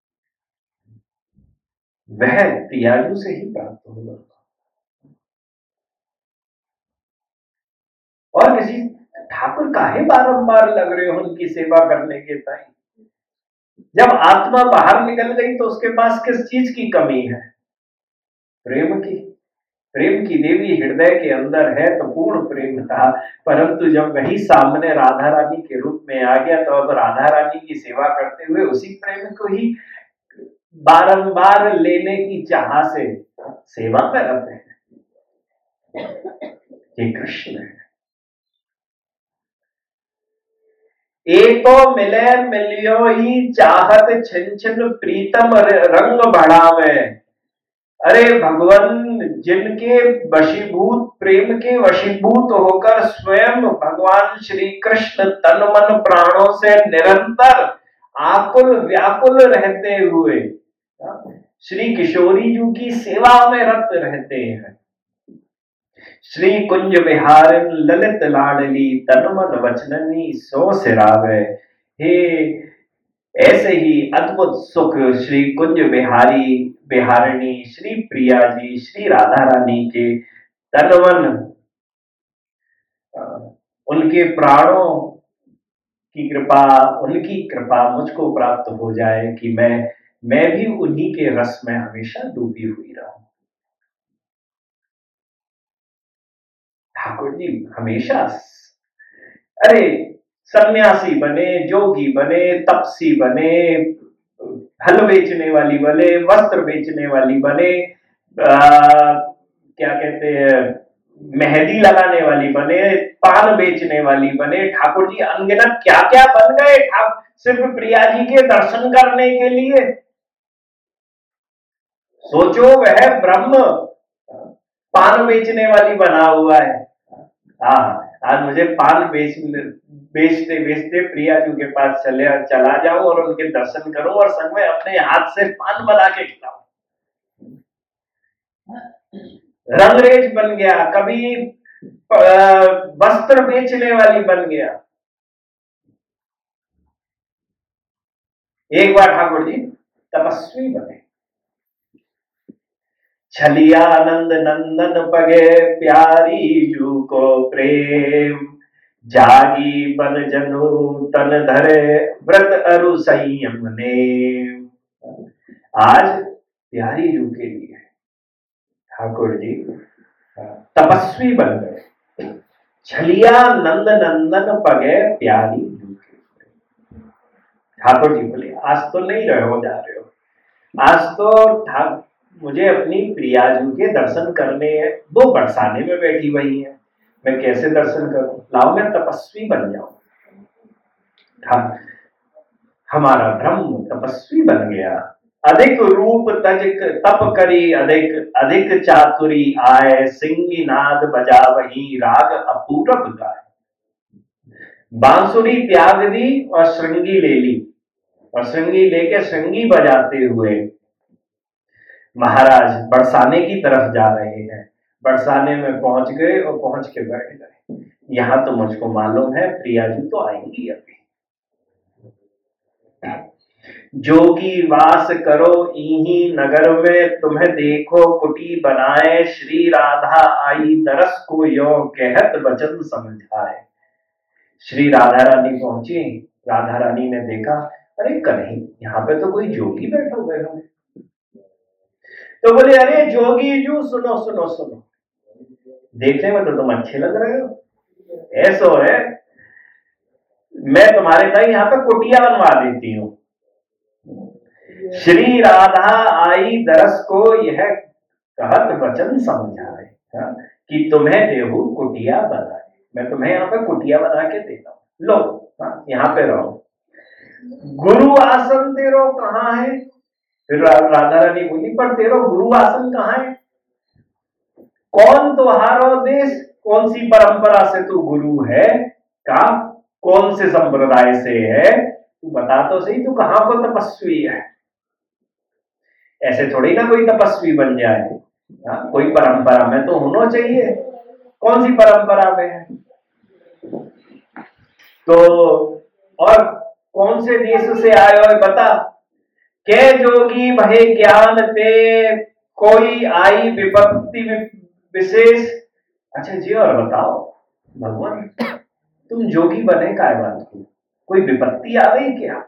वह प्रियाजू से ही प्राप्त होगा। और किसी ठाकुर काहे बारंबार लग रहे हो उनकी सेवा करने के टाइम? जब आत्मा बाहर निकल गई तो उसके पास किस चीज की कमी है? प्रेम की। प्रेम की देवी हृदय के अंदर है तो पूर्ण प्रेम था, परंतु जब वही सामने राधा रानी के रूप में आ गया तो अब राधा रानी की सेवा करते हुए उसी प्रेम को ही बारंबार लेने की चाह से सेवा में रहते हैं। ये कृष्ण है। एको मिले मिलियो ही चाहत छिन छिन प्रीतम रंग बढ़ावे। अरे भगवान जिनके वशीभूत, प्रेम के वशीभूत होकर स्वयं भगवान श्री कृष्ण तन मन प्राणों से निरंतर आकुल व्याकुल रहते हुए श्री किशोरी जी की सेवा में रत रहते हैं। श्री कुंज विहार ललित लाडली तन मन वचननी सो सिरावे। हे ऐसे ही अद्भुत सुख श्री कुंज विहारी विहारिणी श्री प्रिया जी, श्री राधा रानी के तन मन, उनके प्राणों की कृपा, उनकी कृपा मुझको प्राप्त हो जाए कि मैं मैं भी उन्हीं के रस में हमेशा डूबी हुई रहूं। ठाकुर जी हमेशा, अरे सन्यासी बने, जोगी बने, तपसी बने, फल बेचने वाली बने, वस्त्र बेचने वाली बने, आ, क्या कहते हैं, मेहंदी लगाने वाली बने, पान बेचने वाली बने, ठाकुर जी अनगिनत क्या क्या बन गए सिर्फ प्रिया जी के दर्शन करने के लिए। सोचो वह ब्रह्म पान बेचने वाली बना हुआ है। हाँ, आज मुझे पान बेच बेचते बेचते प्रिया जी के पास चले चला जाऊं और उनके दर्शन करूं और संग में अपने हाथ से पान बना के खिलाऊं। रंगरेज बन गया, कभी वस्त्र बेचने वाली बन गया। एक बार ठाकुर जी तपस्वी बने। छलिया नंद नंदन पगे प्यारी जू को प्रेम, जागी बन जनु तन धरे व्रत अरु संयम ने। आज प्यारी जू के लिए ठाकुर जी तपस्वी बन गए। छलिया नंद नंदन पगे प्यारी जू के प्रेम। ठाकुर जी बोले आज तो नहीं रहे हो जा रहे हो, आज तो ठाकुर मुझे अपनी प्रियाजू के दर्शन करने हैं, वो बरसाने में बैठी हुई है, मैं कैसे दर्शन करूं? लाओ मैं तपस्वी बन जाऊं। हमारा ब्रह्म तपस्वी बन गया। अधिक रूप तजिक तप करी अधिक, अधिक चातुरी आए, सिंगी नाद बजा वही राग अपूरब गाए। बांसुरी त्याग दी और श्रृंगी ले ली, और श्रृंगी लेके श्रृंगी बजाते हुए महाराज बरसाने की तरफ जा रहे हैं। बरसाने में पहुंच गए और पहुंच के बैठ गए। यहां तो मुझको मालूम है प्रिया जी तो आएंगी अभी। जोगी वास करो इही नगर में, तुम्हें देखो कुटी बनाए, श्री राधा आई दरस को यो कहत वचन समझाए। श्री राधा रानी पहुंची, राधा रानी ने देखा, अरे कन्हैया यहाँ पे तो कोई जोगी बैठे हुए हैं। तो बोले अरे जोगी जू सुनो सुनो सुनो, देखने में तो तुम अच्छे लग रहे हो, ऐसो है मैं तुम्हारे लिए यहाँ पे कुटिया बनवा देती हूँ। श्री राधा आई दरस को यह कहत वचन समझाए कि तुम्हें देहू कुटिया बनाए, मैं तुम्हें यहाँ पे कुटिया बना के देता हूँ, लो यहाँ पे रहो। गुरु आसन तेरो कहाँ है? फिर राधा रानी बोली पर तेरो गुरु आसन कहाँ है? कौन तुम्हारो देश, कौन सी परंपरा से तू गुरु है? का कौन से संप्रदाय से है? तू बता तो सही, तू कहाँ को तपस्वी है? ऐसे थोड़ी ना कोई तपस्वी बन जाए। हाँ, कोई परंपरा में तो होना चाहिए। कौन सी परंपरा में है? तो और कौन से देश से आए हो बता? के जोगी भय ज्ञान ते, कोई आई विपत्ति विशेष। अच्छा जी, और बताओ भगवान, तुम जोगी बने काय बात को? कोई विपत्ति आ गई क्या?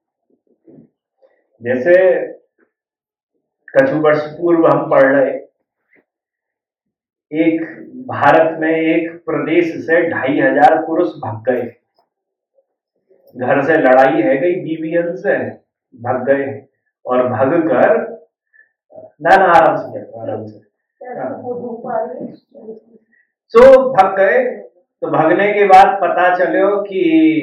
जैसे कछु वर्ष पूर्व हम पढ़ रहे, एक भारत में एक प्रदेश से ढाई हजार पुरुष भाग गए। घर से लड़ाई है गई बीबीएन से, भाग गए। और भाग कर ना ना आराम से आराम से सो भाग गए। तो भागने के बाद पता चलो कि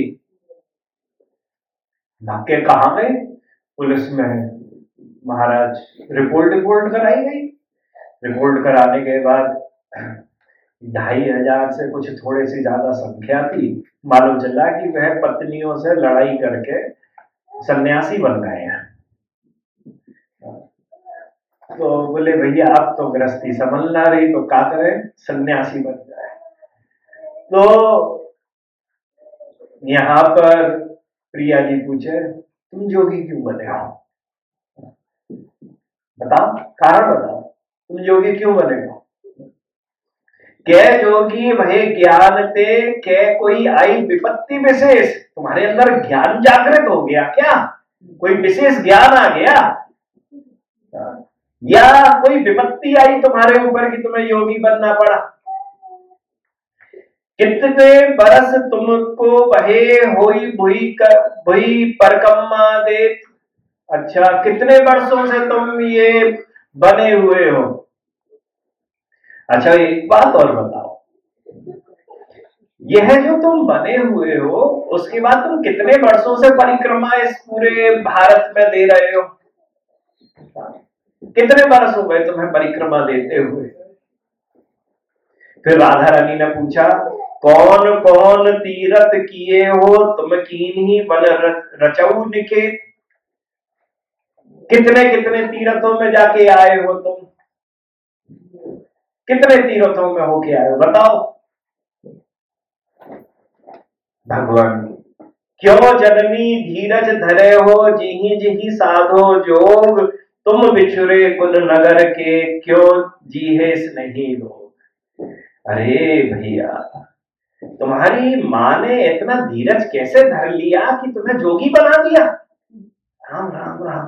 भाग के कहाँ गए? पुलिस में महाराज रिपोर्ट रिपोर्ट कराई गई। रिपोर्ट कराने के बाद ढाई हजार से कुछ थोड़ी सी ज्यादा संख्या थी। मालूम चला कि वह पत्नियों से लड़ाई करके सन्यासी बन गए हैं। तो बोले भैया आप तो गृहस्थी संभल ना रही, तो क्या करें? सन्यासी बन जाए। तो यहाँ पर प्रिया जी पूछे, तुम जोगी क्यों बने हो? बताओ, कारण बताओ, तुम जोगी क्यों बने हो? कै जोगी भय ज्ञान ते, कै कोई आई विपत्ति विशेष। तुम्हारे अंदर ज्ञान जागृत हो गया क्या? कोई विशेष ज्ञान आ गया, या कोई विपत्ति आई तुम्हारे ऊपर कि तुम्हें योगी बनना पड़ा? कितने बरस तुमको बहे होई भुई कर भुई परकम्मा दे। अच्छा, कितने वर्षों से तुम ये बने हुए हो? अच्छा, एक बात और बताओ, यह जो तुम बने हुए हो उसके बाद तुम कितने वर्षों से परिक्रमा इस पूरे भारत में दे रहे हो? कितने वर्ष हो गए तुम्हें परिक्रमा देते हुए? फिर राधा रानी ने पूछा, कौन कौन तीरथ किए हो तुम कीन ही बन रचऊ निकेत। कितने कितने तीर्थों में जाके आए हो तुम? कितने तीर्थों में होके आए हो बताओ? भगवान, क्यों जननी धीरज धरे हो, जिही जिही साधो जोग, तुम बिछुरे कुल नगर के, क्यों जीहे स्नेही लोग। अरे भैया, तुम्हारी माँ ने इतना धीरज कैसे धर लिया कि तुम्हें जोगी बना दिया? राम राम राम।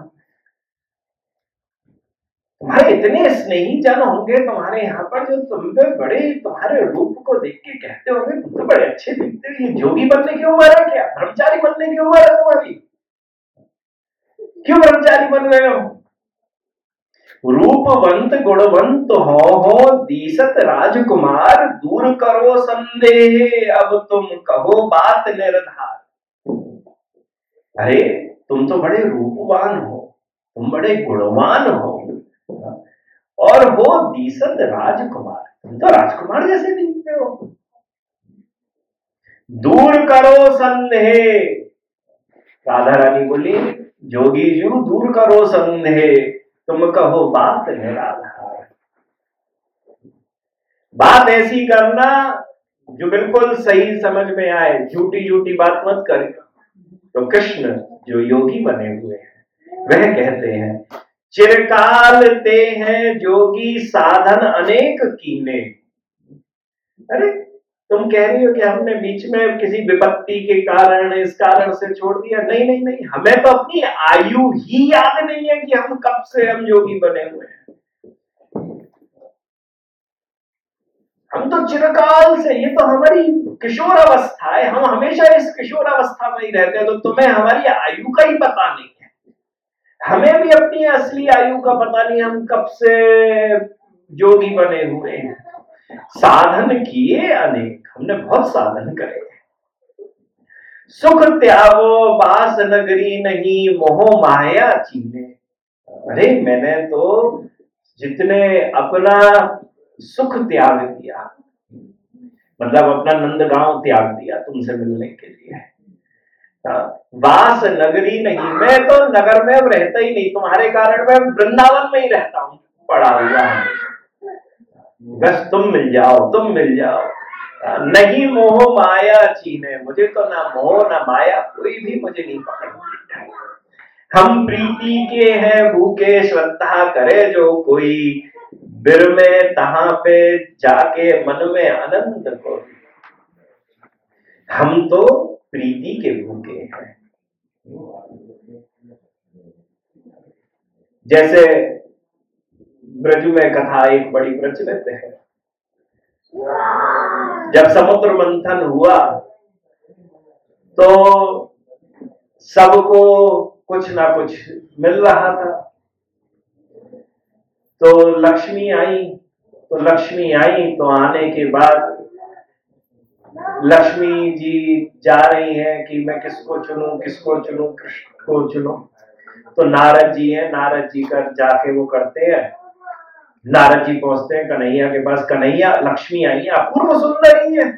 तुम्हारे इतने स्नेही जन होंगे तुम्हारे यहाँ पर, जो तुम पे बड़े तुम्हारे रूप को देख के कहते होंगे तुम तो बड़े अच्छे दिखते हो, ये जोगी बनने की उम्र है क्या? ब्रह्मचारी बनने की उम्र है तुम्हारी? क्यों ब्रह्मचारी बन रहे हो? रूपवंत गुणवंत हो हो दीसत राजकुमार, दूर करो संदेह अब तुम कहो बात निर्धार। अरे तुम तो बड़े रूपवान हो, तुम बड़े गुणवान हो, और हो दीसत राजकुमार, तुम तो राजकुमार जैसे दिखते हो। दूर करो संदेह। राधा रानी बोली, जोगी जी दूर करो संदेह, तुम कहो बात निराधार। बात ऐसी करना जो बिल्कुल सही समझ में आए, झूठी झूठी बात मत करेगा। तो कृष्ण जो योगी बने हुए हैं वह कहते हैं, चिरकाल ते हैं जोगी साधन अनेक कीने। अरे तुम कह रही हो कि हमने बीच में किसी विपत्ति के कारण इस कारण से छोड़ दिया? नहीं नहीं नहीं, हमें तो अपनी आयु ही याद नहीं है कि हम कब से हम योगी बने हुए हैं। हम तो चिरकाल से, ये तो हमारी किशोर अवस्था है, हम हमेशा इस किशोर अवस्था में ही रहते हैं। तो तुम्हें हमारी आयु का ही पता नहीं है, हमें भी अपनी असली आयु का पता नहीं, हम कब से योगी बने हुए हैं। साधन किए अनेक, हमने बहुत साधन करे। सुख त्यागो बास नगरी नहीं, मोह माया चीने। अरे मैंने तो जितने अपना सुख त्याग दिया, मतलब अपना नंदगांव त्याग दिया तुमसे मिलने के लिए, वास नगरी नहीं, मैं तो नगर में अब रहता ही नहीं, तुम्हारे कारण मैं वृंदावन में ही रहता हूं, पड़ा हुआ हमेशा, बस तुम मिल जाओ, तुम मिल जाओ। नहीं मोह माया चीने, मुझे तो ना मोह ना माया, कोई भी मुझे नहीं पकड़ती। हम प्रीति के हैं भूखे, श्रद्धा करे जो कोई, बिर में तहां पे जाके मन में आनंद को। हम तो प्रीति के भूखे हैं। जैसे ब्रज में कथा एक बड़ी प्रचलित है, जब समुद्र मंथन हुआ तो सबको कुछ ना कुछ मिल रहा था। तो लक्ष्मी आई, तो लक्ष्मी आई तो आने के बाद लक्ष्मी जी जा रही हैं कि मैं किसको चुनूं, किसको चुनूं, कृष्ण को चुनूं। तो नारद जी हैं, नारद जी कर जाके वो करते हैं, नारद जी पहुंचते हैं कन्हैया के पास, कन्हैया लक्ष्मी आई है, अपूर्व सुंदरी है,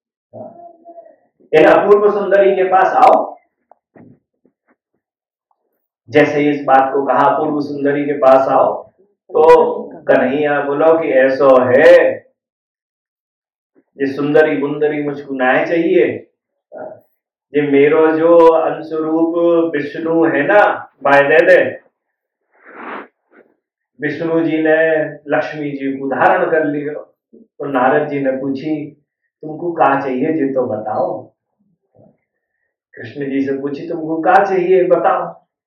इन अपूर्व सुंदरी के पास आओ। जैसे इस बात को कहा अपूर्व सुंदरी के पास आओ, तो कन्हैया बोलो कि ऐसो है, ये सुंदरी बुंदरी मुझको ना चाहिए, ये मेरो जो अंशरूप विष्णु है ना, बाय दे दे। विष्णु जी ने लक्ष्मी जी को धारण कर लिया। तो नारद जी ने पूछी तुमको क्या चाहिए जी तो बताओ। कृष्ण जी से पूछी तुमको क्या चाहिए बताओ।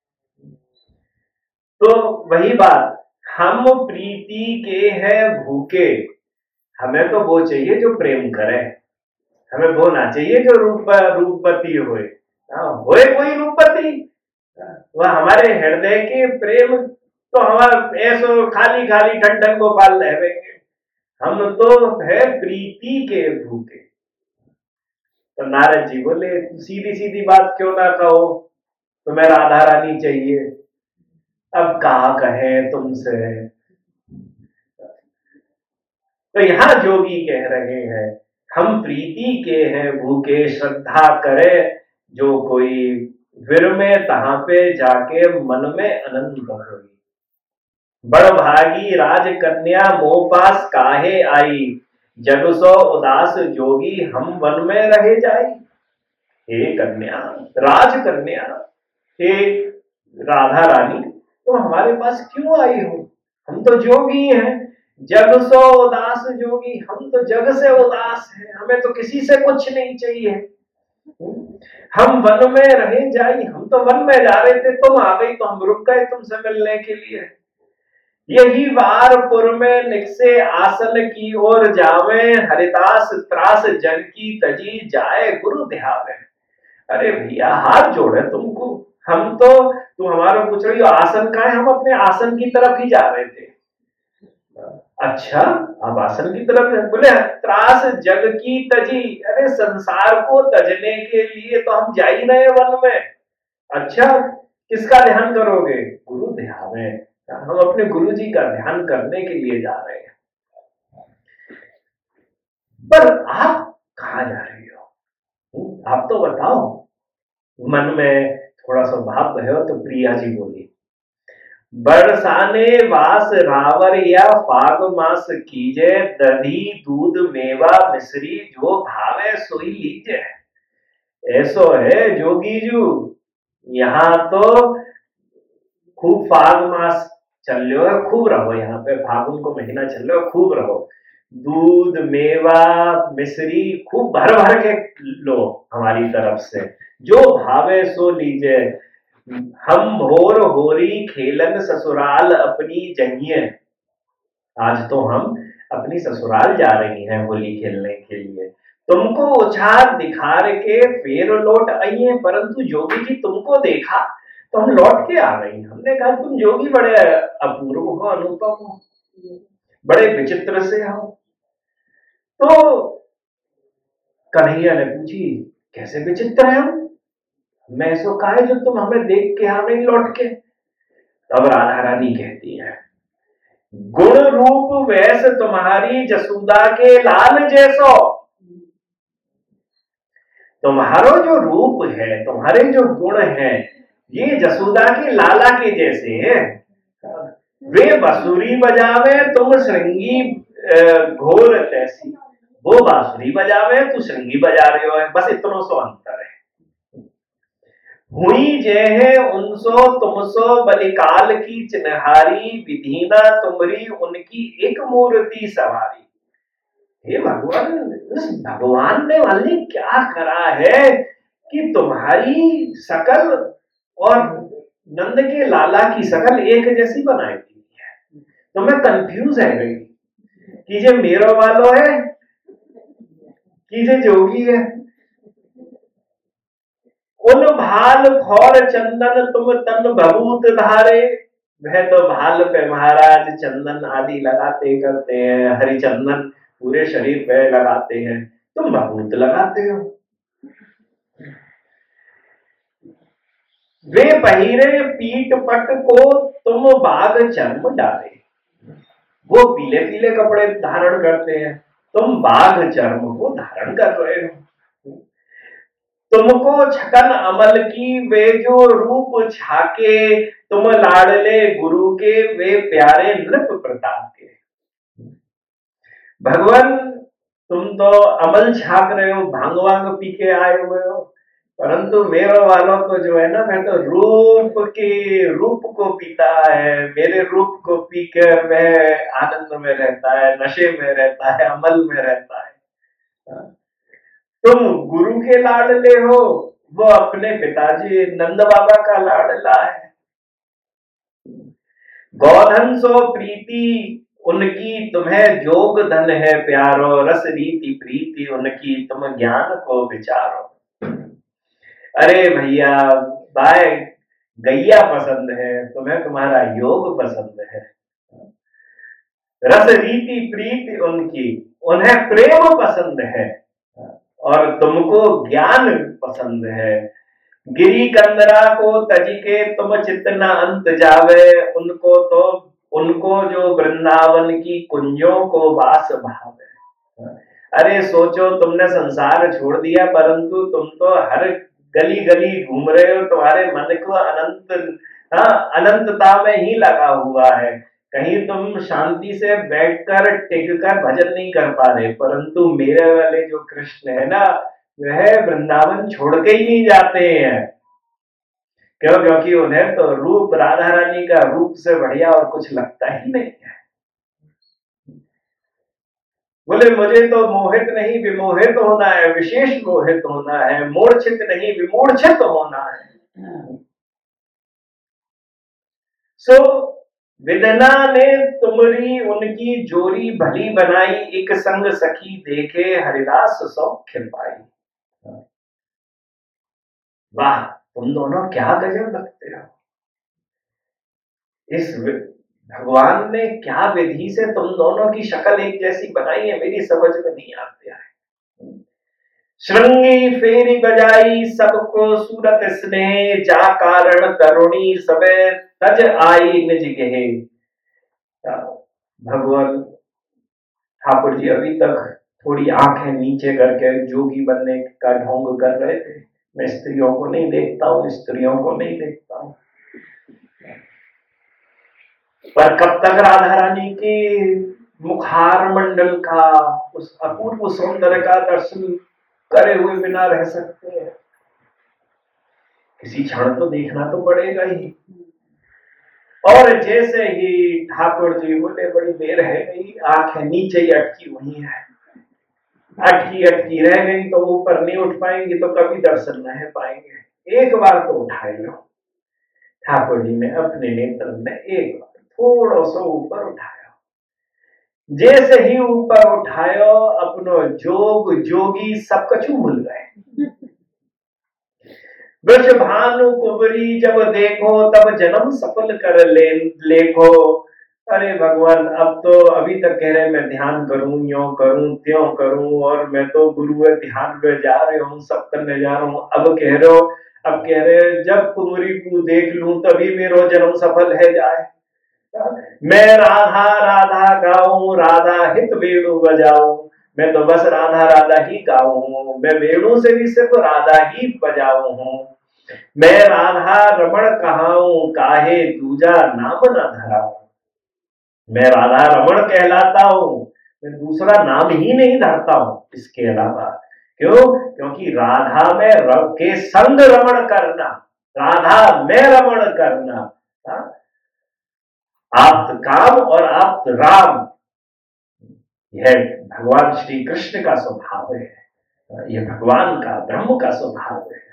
तो वही बात, हम प्रीति के हैं भूखे, हमें तो वो चाहिए जो प्रेम करे, हमें वो ना चाहिए जो रूप रूपवती होए, होए कोई रूपवती, वह हमारे हृदय के प्रेम तो हमारा ऐसो खाली खाली ठंडन गोपाल रहेंगे, हम तो है प्रीति के भूखे। तो नारद जी बोले सीधी सीधी बात क्यों ना कहो, तुम्हें राधा रानी चाहिए, अब कहा कहे तुमसे। तो यहां जोगी कह रहे हैं हम प्रीति के हैं भूखे, श्रद्धा करे जो कोई, विर में तहां पे जाके मन में आनंद होगी। बड़ भागी राज कन्या मोह पास काहे आई, जग सो उदास जोगी हम वन में रहे जाई। हे कन्या, राज कन्या, हे राधा रानी, तुम हमारे पास क्यों आई हो? हम तो जोगी हैं, जग सो उदास जोगी, हम तो जग से उदास हैं, हमें तो किसी से कुछ नहीं चाहिए। हम वन में रहे जाई, हम तो वन में जा रहे थे, तुम आ गई तो हम रुक गए तुमसे मिलने के लिए। यही वारपुर में निकसे आसन की ओर जावे, हरिदास त्रास जन की तजी जाए गुरु ध्यावे। अरे भैया हाथ जोड़े तुमको, हम तो तुम हमारा पूछ रही हो आसन का है, हम अपने आसन की तरफ ही जा रहे थे। अच्छा अब आसन की तरफ है, बोले त्रास जग की तजी, अरे संसार को तजने के लिए तो हम जा ही रहे वन में। अच्छा किसका ध्यान करोगे? गुरु ध्यावे, हम अपने गुरु जी का ध्यान करने के लिए जा रहे हैं। पर आप कहाँ जा रही हो? आप तो बताओ। मन में थोड़ा सा भाव गए हो तो प्रिया जी बोली, बरसाने वास रावर या फाग मास कीजे, दही दूध मेवा मिश्री जो भावे सोई लीजे। ऐसो है जोगी जू, यहाँ तो खूब फाग मास चल रहे हो, खूब रहो यहाँ पे, फागुन को महीना चल रहे हो, खूब रहो, दूध मेवा मिश्री खूब भर भर के लो हमारी तरफ से, जो भावे सो लीजिए। हम भोर होरी खेलन ससुराल अपनी जहिए, आज तो हम अपनी ससुराल जा रही हैं होली खेलने के लिए, तुमको उछाल दिखार के फेर लौट आइए, परंतु जोगी जी तुमको देखा तो हम लौट के आ रही। हमने कहा तुम जोगी बड़े अपूर्व हो, अनुपम हो, बड़े विचित्र से हो। तो कन्हैया ने पूछी कैसे विचित्र है हम, मैं ऐसा कहा है जो तुम हमें देख के हमें लौट के। तब राधा रानी कहती है, गुण रूप वैस तुम्हारी जसुदा के लाल जैसो। तुम्हारो जो रूप है, तुम्हारे जो गुण हैं, ये जसोदा के लाला के जैसे हैं। वे बांसुरी बजावे, तुम श्रृंगी घोर तैसी। वो बांसुरी बजावे, तू श्रृंगी बजा रहे हो, बस इतना सो अंतर है। हुई जय है उनसो तुमसो बलिकाल की चिन्हारी, विधीना तुमरी उनकी एक मूर्ति सवारी। हे भगवान, उस भगवान ने वाले क्या करा है कि तुम्हारी शकल और नंद के लाला की शकल एक जैसी बनाई दी है। तो मैं कंफ्यूज है गई कि जे मेरो वालो है कि जे जोगी है। उन भाल खौर चंदन तुम तन भभूत धारे। वह तो भाल पे महाराज चंदन आदि लगाते करते हैं, हरिचंदन पूरे शरीर पे लगाते हैं, तुम भभूत लगाते हो। वे पहिरे पीठ पट को तुम बाघ चर्म डाले। वो पीले पीले कपड़े धारण करते हैं, तुम बाघ चर्म को धारण कर रहे हो। तुमको छकन अमल की वे जो रूप छाके, तुम लाडले गुरु के वे प्यारे नृप प्रताप के। भगवान तुम तो अमल छाक रहे हो, भांग वांग पी के आए हुए हो, परंतु मेरे वालों तो जो है ना, मैं तो रूप के रूप को पीता है, मेरे रूप को पीकर वह आनंद में रहता है, नशे में रहता है, अमल में रहता है। तुम गुरु के लाडले हो, वो अपने पिताजी नंद बाबा का लाडला है। गौधन सो प्रीति उनकी तुम्हें जोग धन है प्यारो, रस रीति प्रीति उनकी तुम ज्ञान को विचारो। अरे भैया भाई, गैया पसंद है तुम्हें, तुम्हारा योग पसंद है। रस रीति प्रीति उनकी, उन्हें प्रेम पसंद है, और तुमको ज्ञान पसंद है। गिरी कंदरा को तजिके तुम चितना अंत जावे, उनको तो उनको जो वृंदावन की कुंजों को वास भावे। अरे सोचो, तुमने संसार छोड़ दिया, परंतु तुम तो हर गली गली घूम रहे हो, तुम्हारे मन को अनंत हाँ अनंतता में ही लगा हुआ है। कहीं तुम शांति से बैठकर टिककर भजन नहीं कर पा रहे, परंतु मेरे वाले जो कृष्ण है ना, वह वृंदावन छोड़ के ही नहीं जाते हैं। क्यों? क्योंकि उन्हें तो रूप राधा रानी का रूप से बढ़िया और कुछ लगता ही नहीं है। बोले मुझे तो मोहित नहीं विमोहित होना है, विशेष मोहित होना है, मूर्छित नहीं विमूर्छित होना है। सो विदना ने तुमरी उनकी जोरी भली बनाई, एक संग सखी देखे हरिदास सौख्य पाई। वाह, तुम दोनों क्या गजब लगते हो। इस भगवान ने क्या विधि से तुम दोनों की शक्ल एक जैसी बनाई है, मेरी समझ में नहीं आती है। श्रृंगी फेरी बजाई सबको सूरत स्नेह, जा कारण तरुणी सबे तज आई निज गेहे। भगवान ठाकुर जी अभी तक थोड़ी आंखें नीचे करके जोगी बनने का ढोंग कर रहे थे। मैं स्त्रियों को नहीं देखता हूं, स्त्रियों को नहीं देखता हूं, पर कब तक राधा रानी की मुखार मंडल का उस अपूर्व सौंदर्य का दर्शन करे हुए बिना रह सकते हैं? किसी क्षण तो देखना तो पड़ेगा ही। और जैसे ही ठाकुर जी बोले बड़ी देर है गई, आंखें नीचे ही अटकी हुई है, अटकी अटकी रह गई तो ऊपर नहीं उठ पाएंगी तो कभी दर्शन नहीं पाएंगे, एक बार तो उठाए लो। ठाकुर जी ने अपने नेत्र में एक बार थोड़ा सा ऊपर उठाया, जैसे ही ऊपर उठायो अपनो जोग जोगी सब कछु भूल गए। वृष भानु कुबरी जब देखो तब जन्म सफल कर ले लेखो। अरे भगवान, अब तो अभी तक कह रहे मैं ध्यान करूं, यो करूं त्यों करूं, और मैं तो गुरु है ध्यान में जा रहे हूं, सब करने जा रहा हूं। अब कह रहे हो अब कह रहे जब कुमरी को देख लूं तभी मेरा जन्म सफल है जाए। मैं राधा राधा गाऊं, राधा हित वेणु बजाऊं, मैं तो बस राधा राधा ही गाऊं हूं, मैं वेणु से भी सिर्फ राधा ही बजाऊं हूं। मैं राधा रमण कहाऊं, काहे दूजा नाम न धराऊं। मैं राधा रमण कहलाता हूं, मैं दूसरा नाम ही नहीं धरता हूं इसके अलावा। क्यों? क्योंकि राधा में रव के संग रमण करना, राधा में रमण करना, हा? आप्त काम और आप्त राम, यह भगवान श्री कृष्ण का स्वभाव है, यह भगवान का ब्रह्म का स्वभाव है।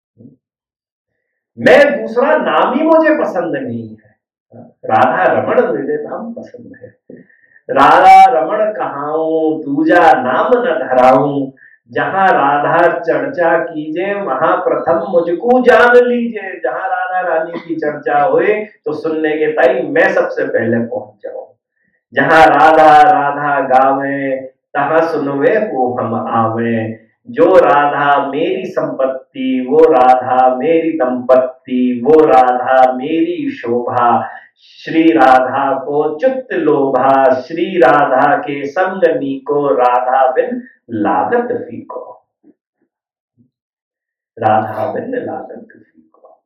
मैं दूसरा नाम ही मुझे पसंद नहीं है, राधा रमण मुझे नाम पसंद है। राधा रमण कहाऊं, दूजा नाम न धराऊं। जहां राधा चर्चा कीजे, वहां प्रथम मुझको जान लीजिए। जहां राधा रानी की चर्चा हुए तो सुनने के टाइम मैं सबसे पहले पहुंच जाऊं। जहां राधा राधा गावे, तहां सुनवे को हम आवे। जो राधा मेरी संपत्ति, वो राधा मेरी दंपत्ति, वो राधा मेरी शोभा। श्री राधा को चित्त लोभा, श्री राधा के संग नीको, राधा बिन लागत फीको, राधा बिन लागत फीको।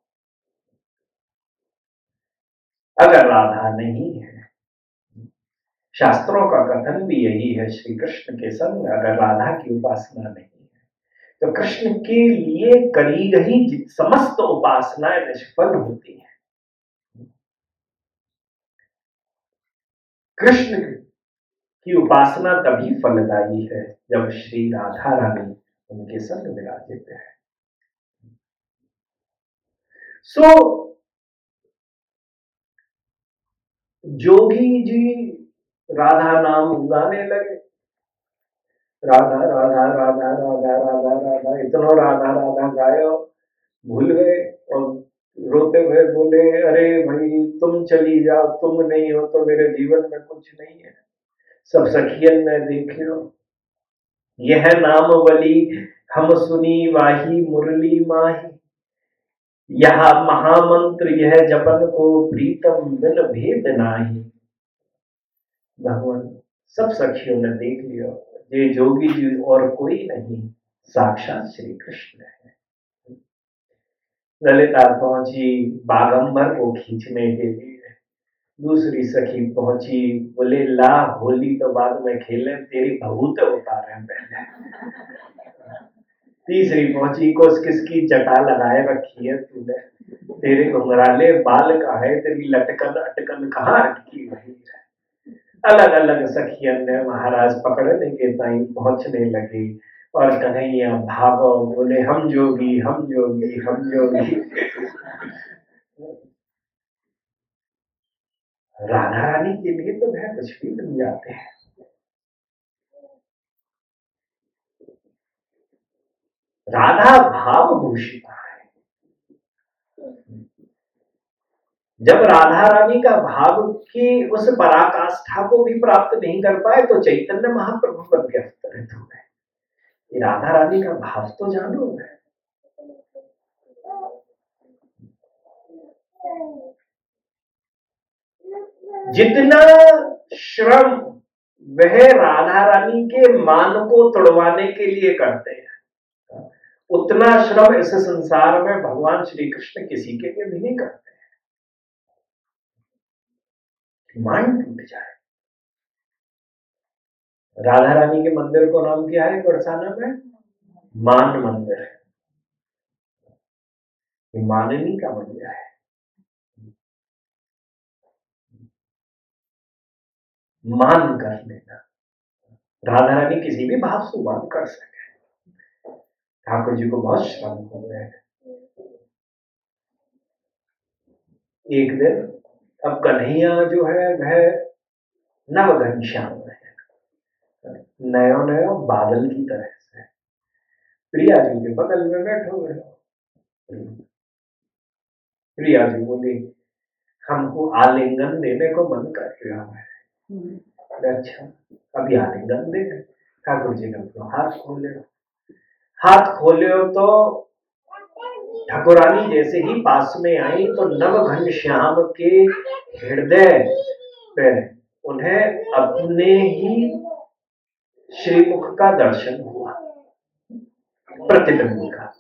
अगर राधा नहीं है, शास्त्रों का कथन भी यही है, श्री कृष्ण के संग अगर राधा की उपासना नहीं है तो कृष्ण के लिए करी गई समस्त उपासनाएं निष्फल होती हैं। कृष्ण की उपासना तभी फलदायी है जब श्री राधा रानी उनके संग विराजित है। सो so, जोगी जी राधा नाम गाने लगे, राधा राधा राधा राधा राधा राधा, इतना राधा राधा गायो, भूल गए और रोते हुए बोले, अरे भाई तुम चली जाओ, तुम नहीं हो तो मेरे जीवन में कुछ नहीं है। सब सखियन ने देखियो, यह नाम वली हम सुनी वाही मुरली माही। यह महामंत्र यह जपन को प्रीतम बिन भेद नाही। भगवान सब सखियों ने देख लिया, ये जोगी जी और कोई नहीं, साक्षात श्री कृष्ण है। ललिता पहुंची बागंबर को खींचने के लिए, दूसरी सखी पहुंची, बोले ला होली तो बाद में खेले, तेरी भभूत उतारे पहले। तीसरी पहुंची, कोस किसकी जटा लगाए रखी है तूने, तेरे घुंघराले बाल का है, तेरी लटकन अटकन कहाँ अटकी हुई है। अलग अलग सखियन ने महाराज पकड़ने के टाइम पहुंचने लगे और कन्हैया भागो, बोले हम जोगी हम जोगी हम जोगी। राधा रानी के लिए तो वह कुछ भी बन जाते हैं। राधा भाव भूषिता है। जब राधा रानी का भाव की उस पराकाष्ठा को भी प्राप्त नहीं कर पाए तो चैतन्य महाप्रभु पर भी अवतरित हो गए। राधा रानी का भाव तो जानो है। जितना श्रम वह राधा रानी के मान को तोड़वाने के लिए करते हैं, उतना श्रम इस संसार में भगवान श्री कृष्ण किसी के लिए भी नहीं करते हैं। मान टूट जाए। राधा रानी के मंदिर को नाम क्या है बरसाना में? मान मंदिर है, ये माननी का मंदिर है। मान कर लेना, राधा रानी किसी भी भाव से मान कर सके। ठाकुर जी को बहुत श्रम हो रहे हैं। एक दिन अब कन्हैया जो है वह नव घनश्याम है, नयो नयो बादल की तरह से प्रिया जी के बगल में बैठो हुए। प्रिया जी बोली, हमको आलिंगन देने को मन कर रहा है। अच्छा, अभी आलिंगन दे। ठाकुर जी ने अपना हाथ खोले, हाथ खोले तो ठाकुरानी जैसे ही पास में आई तो नव घनश्याम के हृदय पे उन्हें अपने ही श्रीमुख का दर्शन हुआ, प्रतिबिंब का।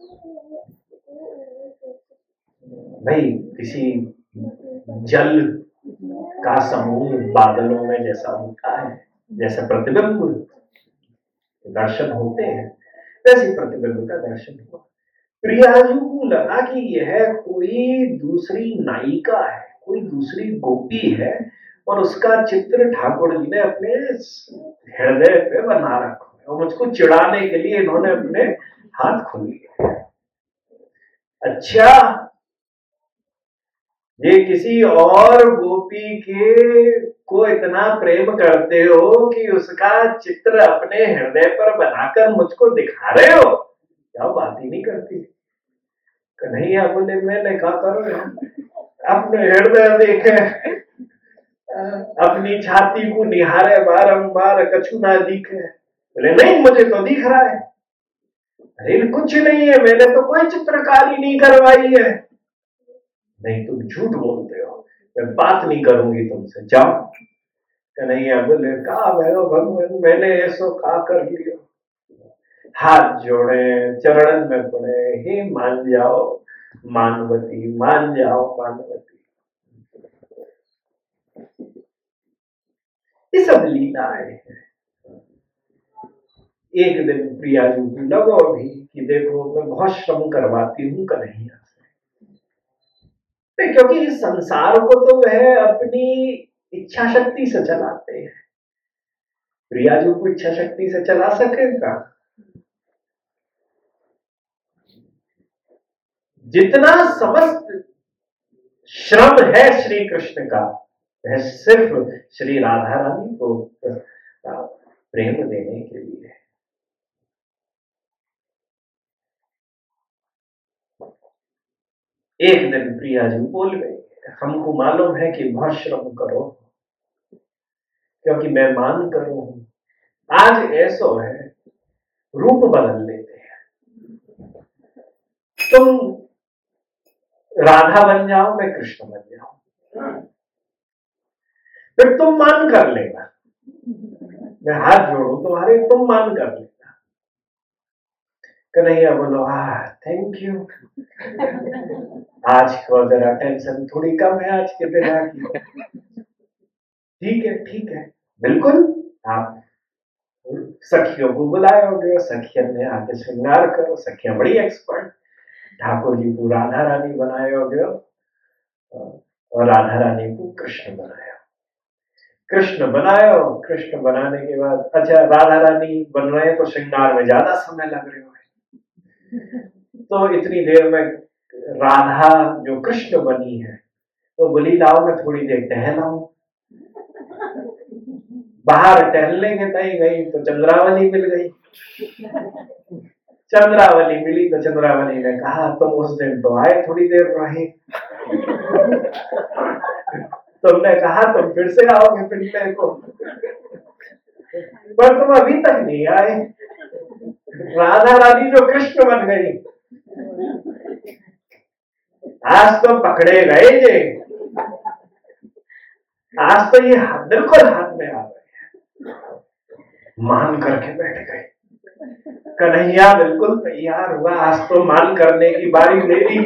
भाई किसी जल का समूह बादलों में जैसा होता है, जैसे प्रतिबिंब दर्शन होते हैं, वैसे प्रतिबिंब का दर्शन हुआ। प्रियाजू को लगा कि यह कोई दूसरी नायिका है, कोई दूसरी गोपी है, और उसका चित्र ठाकुर जी ने अपने हृदय पे बना रखा है, और मुझको चिढ़ाने के लिए इन्होंने अपने हाथ खोल लिए। अच्छा, ये किसी और गोपी के को इतना प्रेम करते हो कि उसका चित्र अपने हृदय पर बनाकर मुझको दिखा रहे हो? क्या बात ही नहीं करती। कन्हैया बोले, मैंने कहा करो, अपने हृदय देखे, अपनी छाती को निहारे बारंबार, कछु ना दिखे। बोले नहीं, मुझे तो दिख रहा है। अरे कुछ नहीं है, मैंने तो कोई चित्रकारी नहीं करवाई है। नहीं, तुम झूठ बोलते हो, मैं बात नहीं करूंगी तुमसे, जाओ। कन्हैया बोले, कहा भगवान, मैंने ऐसो का कर लिया। हाथ जोड़े, चरणन में पड़े, हे मान जाओ मानवती, मान जाओ मानवती। ये सब लीलाएं हैं। एक दिन प्रियाजू को लगो अभी कि देखो मैं बहुत श्रम करवाती हूँ कन्हैया से, क्योंकि इस संसार को तो वह अपनी इच्छा शक्ति से चलाते हैं। प्रियाजू को इच्छा शक्ति से चला सकेगा? जितना समस्त श्रम है श्री कृष्ण का, वह सिर्फ श्री राधा रानी को प्रेम देने के लिए है। एक दिन प्रियाजू बोल गई, हमको मालूम है कि बहुत श्रम करो, क्योंकि मैं मान करूं हूं, आज ऐसो है, रूप बदल लेते हैं। तुम राधा बन जाओ, मैं कृष्ण बन जाऊं, फिर तुम मान कर लेना, मैं हाथ जोड़ू तुम्हारे, तुम मान कर लेना। कन्हैया बोलो, हाँ थैंक यू, आज को जरा टेंशन थोड़ी कम है आज के दिन की। ठीक है ठीक है, बिल्कुल। आप सखियों को बुलाए होगे, सखियन ने आके श्रृंगार करो, सखियां बड़ी एक्सपर्ट। ठाकुर जी को राधा रानी बनाए होगे, और राधा रानी को कृष्ण बनाया। कृष्ण बनायो, कृष्ण बनाने के बाद, अच्छा राधा रानी बन रहे हैं तो श्रृंगार में ज्यादा समय लग रहे हो, तो इतनी देर में राधा जो कृष्ण बनी है तो बोली, लाओ मैं थोड़ी देर टहलाऊं। बाहर टहलने के तय गई तो चंद्रावली मिल गई। चंद्रावली मिली तो चंद्रावली ने कहा, तुम उस दिन तो आए, थोड़ी देर रहे, तुमने कहा तुम फिर से आओगे मिलने को, पर तुम अभी तक नहीं आए। राधा रानी जो कृष्ण बन गई, आज तो पकड़े गए जे, आज तो ये बिल्कुल हाथ में आ गए, मान करके बैठ गए। कन्हैया बिल्कुल तैयार हुआ, आज तो मान करने की बारी मेरी,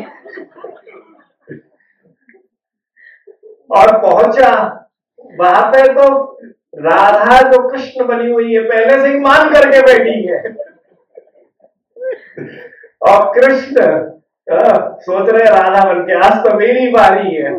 और पहुंचा वहां पे तो राधा जो कृष्ण बनी हुई है पहले से ही मान करके बैठी है, और कृष्ण सोच रहे राधा बन के, आज तो मेरी बारी है।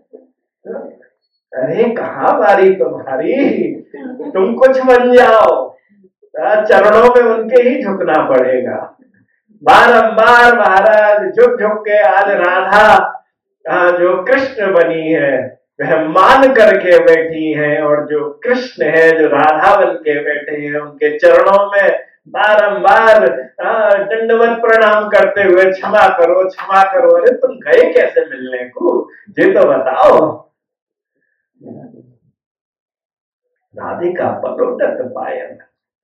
अरे कहाँ बारी तुम्हारी, तुम कुछ बन जाओ, चरणों में उनके ही झुकना पड़ेगा। बारंबार महाराज झुक झुक के आज राधा जो कृष्ण बनी है वह मान करके बैठी है, और जो कृष्ण है जो राधा बन के बैठे हैं, उनके चरणों में बारंबार दंडवत प्रणाम करते हुए, क्षमा करो क्षमा करो। अरे तुम गए कैसे मिलने को, ये तो बताओ। राधिका पलोटत पायल,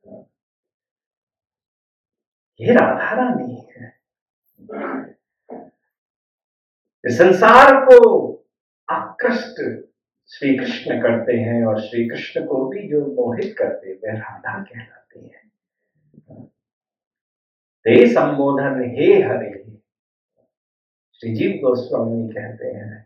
ये राधा रानी है। संसार को आकृष्ट श्री कृष्ण करते हैं, और श्री कृष्ण को भी जो मोहित करते वे राधा कहलाते चाहती है। ते संबोधन हे हरे, श्री जीव गोस्वामी कहते हैं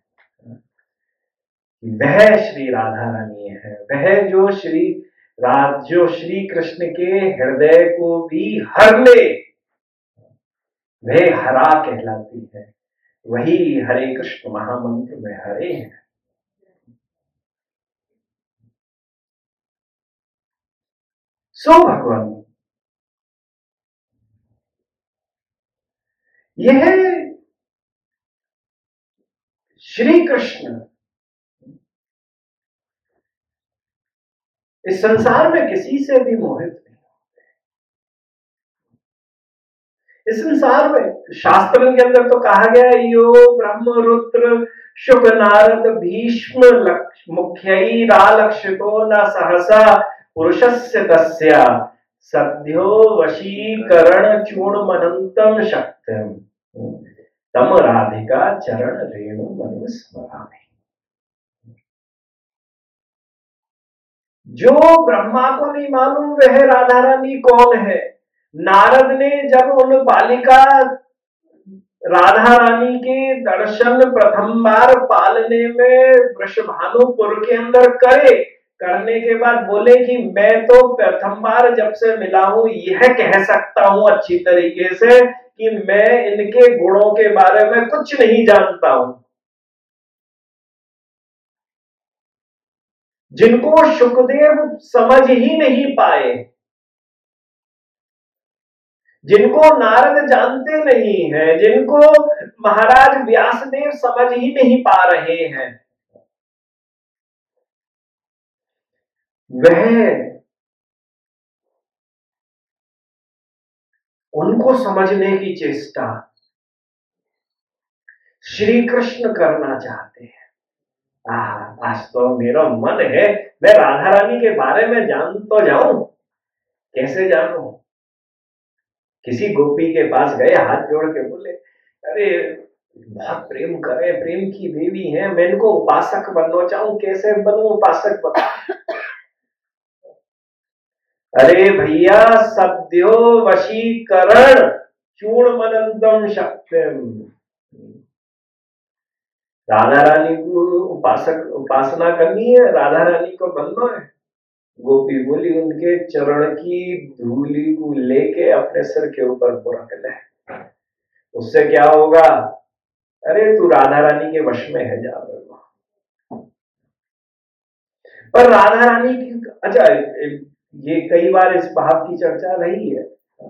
वह श्री राधा रानी है, वह जो श्री राज जो श्री कृष्ण के हृदय को भी हर ले, वह हरा कहलाती है। वही हरे कृष्ण महामंत्र में हरे हैं। सो भगवान, यह श्री कृष्ण इस संसार में किसी से भी मोहित नहीं होते। इस संसार में शास्त्रों के अंदर तो कहा गया है, यो ब्रह्म रुद्र शुक नारद भीष्म मुख्यई रालक्षितो न सहसा पुरुषस्य तस्या सद्यो वशीकरण चूर्णमनंतम शक्तिम तम राधिका चरण रेणु मन स्मरामि। जो ब्रह्मा को नहीं मालूम वह राधा रानी कौन है। नारद ने जब उन बालिका राधा रानी के दर्शन प्रथम बार पालने में वृषभानुपुर के अंदर करे, करने के बाद बोले कि मैं तो प्रथम बार जब से मिला हूं यह कह सकता हूं अच्छी तरीके से कि मैं इनके गुणों के बारे में कुछ नहीं जानता हूं। जिनको शुकदेव समझ ही नहीं पाए, जिनको नारद जानते नहीं हैं, जिनको महाराज व्यासदेव समझ ही नहीं पा रहे हैं, वह उनको समझने की चेष्टा श्री कृष्ण करना चाहते हैं। आह, आज तो मेरा मन है मैं राधा रानी के बारे में जान तो जाऊं। कैसे जानूं? किसी गोपी के पास गए, हाथ जोड़ के बोले, अरे बहुत प्रेम करे, प्रेम की देवी है, मैं इनको उपासक बनना चाहूं, कैसे बनूं उपासक बता। अरे भैया, सद्यो वशीकरण चूर्णमनंतम शक्तिम। राधा रानी को उपासक उपासना करनी है, राधा रानी को बनना है। गोपी बोली, उनके चरण की धूली को लेके अपने सिर के ऊपर रख ले, उससे क्या होगा? अरे तू राधा रानी के वश में है, जा पर राधा रानी की। अच्छा, ये कई बार इस भाव की चर्चा रही है।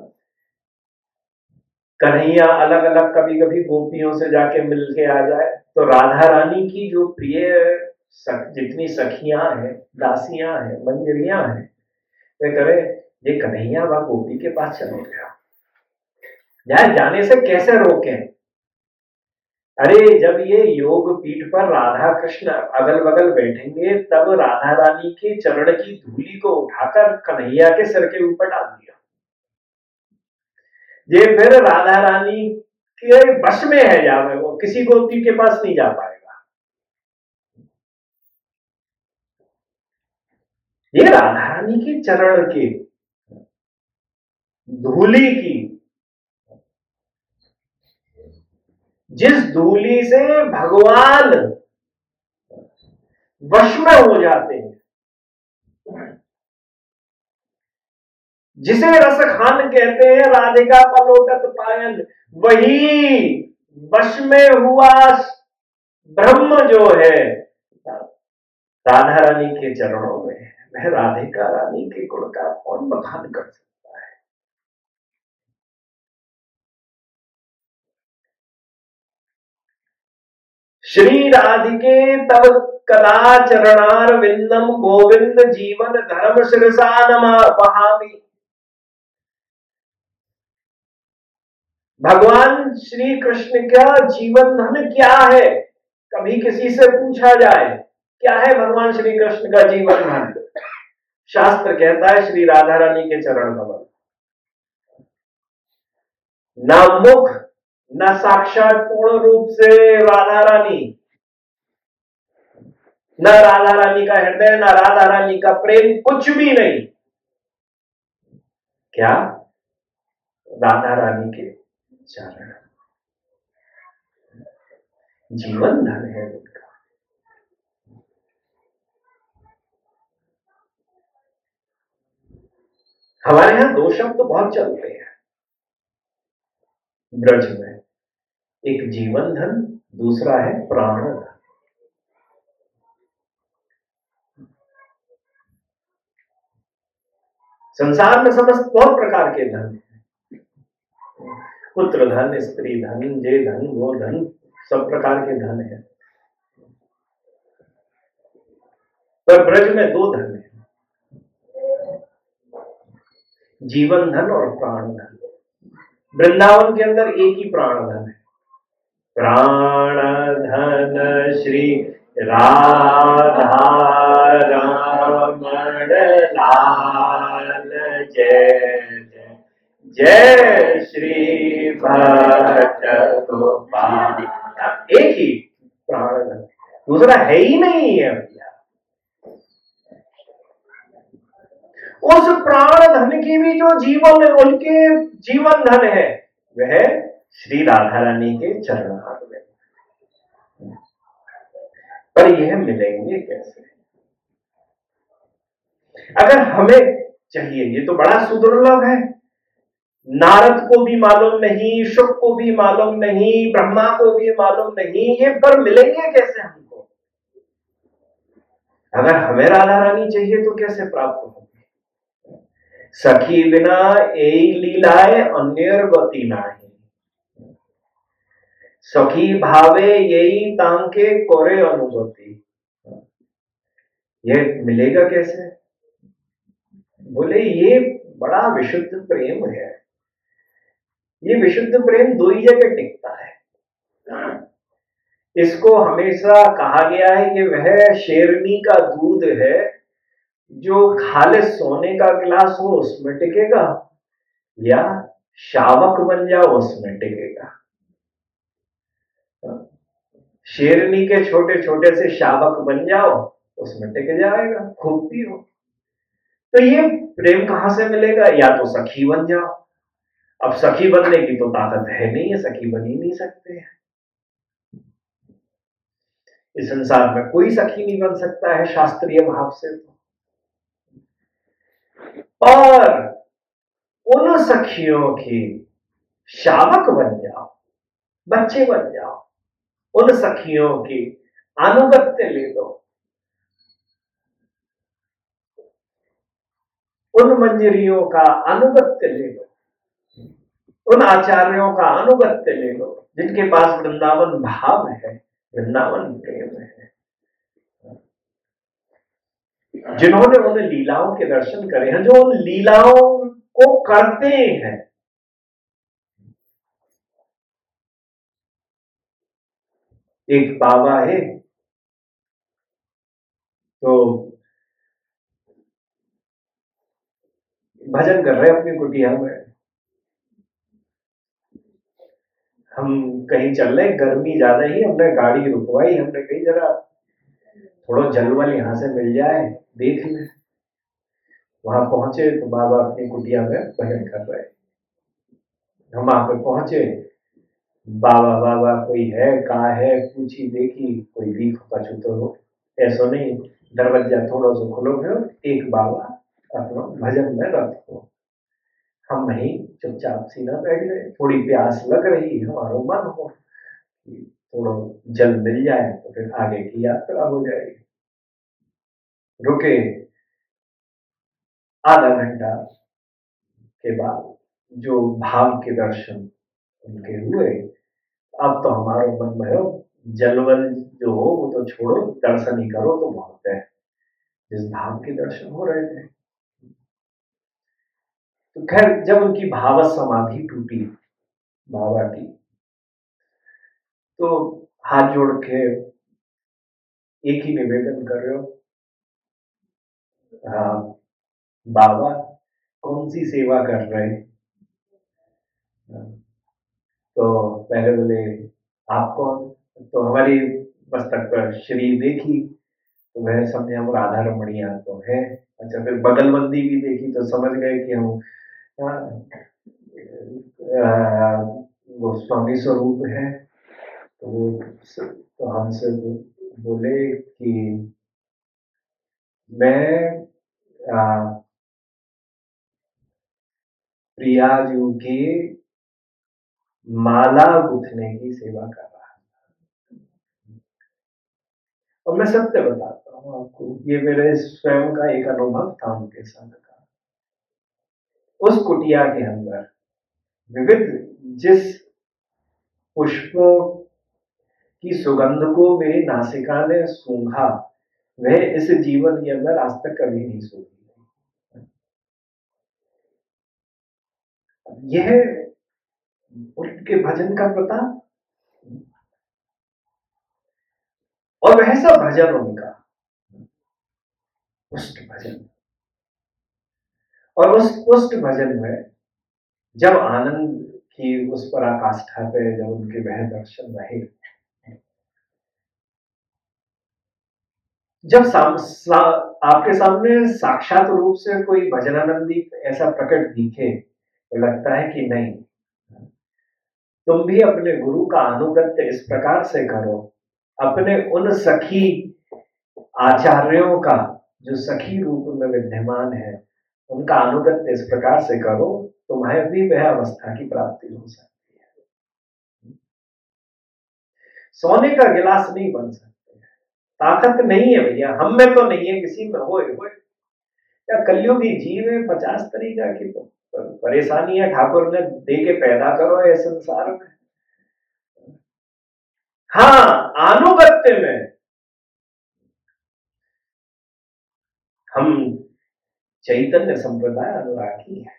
कन्हैया अलग अलग कभी कभी गोपियों से जाके मिल के आ जाए तो राधा रानी की जो प्रिय सख, जितनी सखियां हैं, दासियां हैं, मंजरियां हैं, वे करे ये कन्हैया व गोपी के पास चलो गया, जाए जाने से कैसे रोकें। अरे जब ये योग पीठ पर राधा कृष्ण अगल बगल बैठेंगे तब राधा रानी के चरण की धूली को उठाकर कन्हैया के सिर के ऊपर डाल दिया, ये फिर राधा रानी के वश में है, जावे वो किसी गोपी के पास नहीं जा पाएगा। ये राधा रानी के चरण के धूली की, जिस धूली से भगवान वश में हो जाते हैं, जिसे रसखान कहते हैं, राधिका पलोटत पायन, वही वश में हुआ ब्रह्म जो है राधा रानी के चरणों में, वह राधिका रानी के गुण का कौन बखान कर सकता है। श्री राधिके तब कदा चरणार विंदम गोविंद जीवन धर्म शिरसा नमामि। भगवान श्री कृष्ण का जीवन धन क्या है? कभी किसी से पूछा जाए क्या है भगवान श्री कृष्ण का जीवन धन? शास्त्र कहता है श्री राधा रानी के चरण कमल। न मुख, न साक्षात पूर्ण रूप से राधा रानी, न राधा रानी का हृदय, न राधा रानी का प्रेम, कुछ भी नहीं। क्या? राधा रानी के चरण जीवन धन है उनका। हमारे यहां दो शब्द तो बहुत चलते हैं ब्रज में, एक जीवन धन, दूसरा है प्राण धन। संसार में समस्त बहुत प्रकार के धन हैं, पुत्र धन, स्त्री धन, ये धन, वो धन, सब प्रकार के धन है। पर ब्रज में दो धन है, जीवन धन और प्राण धन। वृंदावन के अंदर एक ही प्राण धन है, प्राण धन श्री राधा रमण लाल जय जय जय श्री भक्त गोपाल। एक ही प्राण धन, दूसरा है ही नहीं है भैया। उस प्राण धन की भी जो जीवन उनके जीवन धन है वह श्री राधा रानी के चरण में। पर यह मिलेंगे कैसे? अगर हमें चाहिए, ये तो बड़ा सुदुर्लभ है, नारद को भी मालूम नहीं, शुक को भी मालूम नहीं, ब्रह्मा को भी मालूम नहीं, ये पर मिलेंगे कैसे हमको? अगर हमें राधा रानी चाहिए तो कैसे प्राप्त होगी? सखी बिना एई लीलाए अन्यर गति नाही, सखी भावे यही तांके कोरे अनुभूति। ये मिलेगा कैसे? बोले ये बड़ा विशुद्ध प्रेम है, ये विशुद्ध प्रेम दो ही जगह टिकता है। इसको हमेशा कहा गया है कि वह शेरनी का दूध है, जो खाले सोने का गिलास हो उसमें टिकेगा, या शावक बन जाओ उसमें टिकेगा। शेरनी के छोटे छोटे से शावक बन जाओ उसमें टिक जाएगा, खूब पियो। तो ये प्रेम कहां से मिलेगा? या तो सखी बन जाओ। अब सखी बनने की तो ताकत है नहीं है, सखी बन ही नहीं सकते हैं। इस संसार में कोई सखी नहीं बन सकता है शास्त्रीय भाव से तो। और उन सखियों की शावक बन जाओ, बच्चे बन जाओ, उन सखियों की अनुगत्य ले लो, उन मंजरियों का अनुगत्य ले लो, उन आचार्यों का अनुगत्य ले लो जिनके पास वृंदावन भाव है, वृंदावन प्रेम है, जिन्होंने उन लीलाओं के दर्शन करे हैं, जो उन लीलाओं को करते हैं। एक बाबा है तो भजन कर रहे अपनी कुटिया में, हम कहीं चल रहे, गर्मी ज्यादा ही, हमने गाड़ी रुकवाई, हमने कही जरा थोड़ा जलवल यहां से मिल जाए देख ले। वहां पहुंचे तो बाबा अपनी कुटिया में भजन कर रहे। हम वहां पे पहुंचे, बाबा बाबा कोई है कहाँ है पूछी देखी, कोई दिख कछु तो ऐसा नहीं, दरवाजा थोड़ा सा खुलो गयो, एक बाबा अपना भजन में रत हो। हम वहीं चुपचाप सीना बैठ गए, थोड़ी प्यास लग रही, हमारा मन हो थोड़ा जल मिल जाए तो फिर आगे की यात्रा हो जाएगी। रुके, आधा घंटा के बाद जो भाव के दर्शन उनके हुए, अब तो हमारे मन में हो जलवल जो हो वो तो छोड़ो, दर्शन ही करो तो बहुत है। जिस भाव के दर्शन हो रहे थे, तो खैर जब उनकी भाव समाधि टूटी बाबा की, तो हाथ जोड़ के एक ही निवेदन कर रहे हो, हाँ बाबा कौन सी सेवा कर रहे हैं? तो पहले बोले आप कौन? तो हमारी मस्तक पर श्री देखी तो वह समझे हम राधा रमणिया तो है। अच्छा, फिर बगलबंदी भी देखी तो समझ गए कि हम हाँ, अ, गोस्वामी स्वरूप है, तो वो तो हमसे बोले कि मैं आ, प्रिया जी की माला गूंथने की सेवा कर रहा हूं। और मैं सत्य बताता हूँ आपको, ये मेरे स्वयं का एक अनुभव था उनके साथ का। उस कुटिया के अंदर विविध जिस पुष्पों की सुगंध को मेरी नासिका ने सूंघा, वह इस जीवन के अंदर आज तक कभी नहीं सूंघी। यह उनके भजन का प्रताप, और वह सब भजन उनका पुष्ट भजन। और उस पुष्ट भजन में जब आनंद की उस पराकाष्ठा पे जब उनके वह दर्शन रहे, जब साम, सा, आपके सामने साक्षात रूप से कोई भजनानंदी ऐसा प्रकट दिखे, तो लगता है कि नहीं, तुम भी अपने गुरु का अनुगत्य इस प्रकार से करो, अपने उन सखी आचार्यों का जो सखी रूप में विद्यमान है, उनका अनुगत्य इस प्रकार से करो, तुम्हें भी वह अवस्था की प्राप्ति हो सकती है। सोने का गिलास नहीं बन सकते, ताकत नहीं है भैया, हम में तो नहीं है, किसी में हो या कलयुगी जीव है, पचास तरीका की तो परेशानियां ठाकुर ने दे के पैदा करो है संसार में। हाँ, अनुगत्य में हम चैतन्य संप्रदाय अनुरागी है,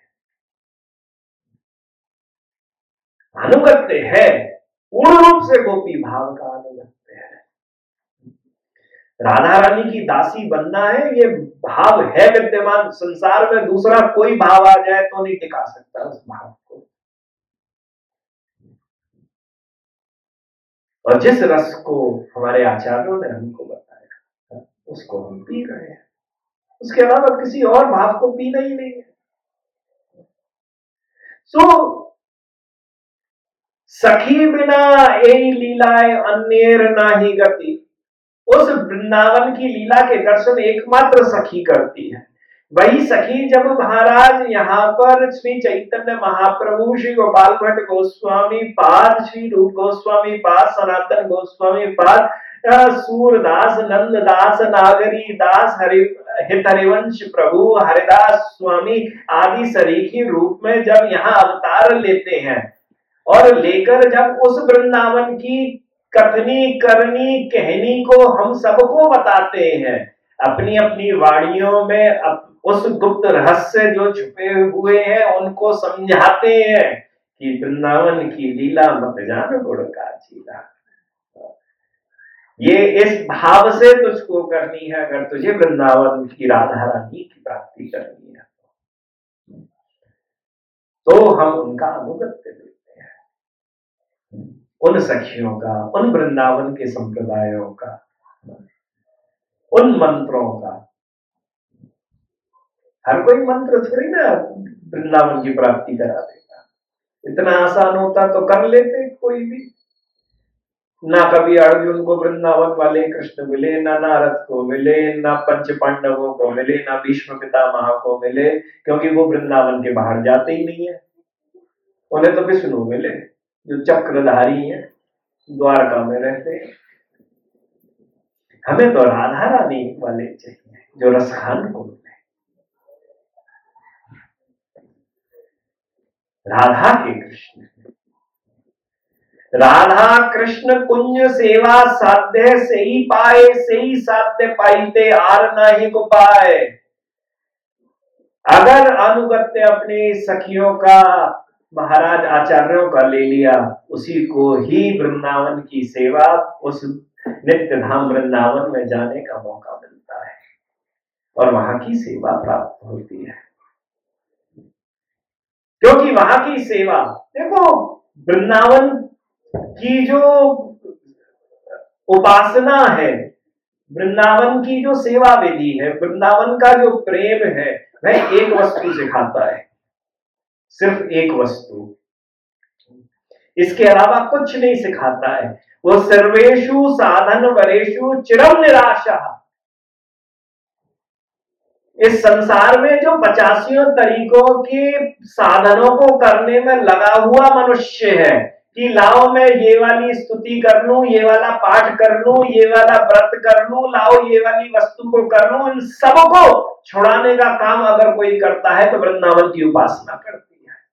अनुगत्य है, पूर्ण रूप से गोपी भाव का अनुगत्य है। राधा रानी की दासी बनना है, ये भाव है विद्यमान संसार में, दूसरा कोई भाव आ जाए तो नहीं टिका सकता उस भाव को। और जिस रस को हमारे आचार्यों ने हमको बताया, उसको हम पी रहे हैं, उसके अलावा किसी और भाव को पीना ही नहीं है। सो सखी बिना यही लीलाए अन्येर नाही गति, उस वृंदावन की लीला के दर्शन एकमात्र सखी करती है। वही सखी जब महाराज यहाँ पर श्री चैतन्य महाप्रभु, श्री गोपाल भट्ट गोस्वामी पाद, श्री रूप गोस्वामी पाद, सनातन गोस्वामी पाद, सूरदास, नंददास, नागरी दास, हरि हित हरिवंश प्रभु, हरिदास स्वामी आदि सरीखी रूप में जब यहाँ अवतार लेते हैं, और लेकर जब उस वृंदावन की कथनी करनी कहनी को हम सबको बताते हैं, अपनी अपनी वाणियों में अप, उस गुप्त रहस्य जो छुपे हुए हैं उनको समझाते हैं कि वृंदावन की लीला मत जान गुण का चीला। ये इस भाव से तुझको करनी है, अगर तुझे वृंदावन की राधा रानी की प्राप्ति करनी है तो हम उनका अनुगत्य लेते हैं, उन सखियों का, उन वृंदावन के संप्रदायों का, उन मंत्रों का। हर कोई मंत्र थोड़ी ना वृंदावन की प्राप्ति करा देगा, इतना आसान होता तो कर लेते कोई भी। ना कभी अर्जुन को वृंदावन वाले कृष्ण मिले, ना नारद को मिले, ना पंच पांडवों को मिले, ना भीष्म पितामह को मिले, क्योंकि वो वृंदावन के बाहर जाते ही नहीं है। उन्हें तो विष्णु मिले जो चक्रधारी है, द्वारका में रहते हैं। हमें तो राधा रानी वाले चाहिए जो रसखान को मिले, राधा के कृष्ण। राधा कृष्ण कुंज सेवा साध्य से ही पाए, से ही साध्य पाईते आर नहीं को पाए। अगर अनुगत्य अपनी सखियों का, महाराज आचार्यों का ले लिया, उसी को ही वृंदावन की सेवा, उस नित्य धाम वृंदावन में जाने का मौका मिलता है और वहां की सेवा प्राप्त होती है। क्योंकि वहां की सेवा, देखो वृंदावन की जो उपासना है, वृंदावन की जो सेवा विधि है, वृंदावन का जो प्रेम है, वह एक वस्तु सिखाता है, सिर्फ एक वस्तु, इसके अलावा कुछ नहीं सिखाता है। वो सर्वेषु साधन वरेषु चिरम निराशा। इस संसार में जो पचासियों तरीकों के साधनों को करने में लगा हुआ मनुष्य है कि लाओ मैं ये वाली स्तुति कर लूं, ये वाला पाठ कर लूं, ये वाला व्रत कर लूं, लाओ ये वाली वस्तु को कर लूं, इन सबको छुड़ाने का काम अगर कोई करता है तो वृंदावन की उपासना करती है।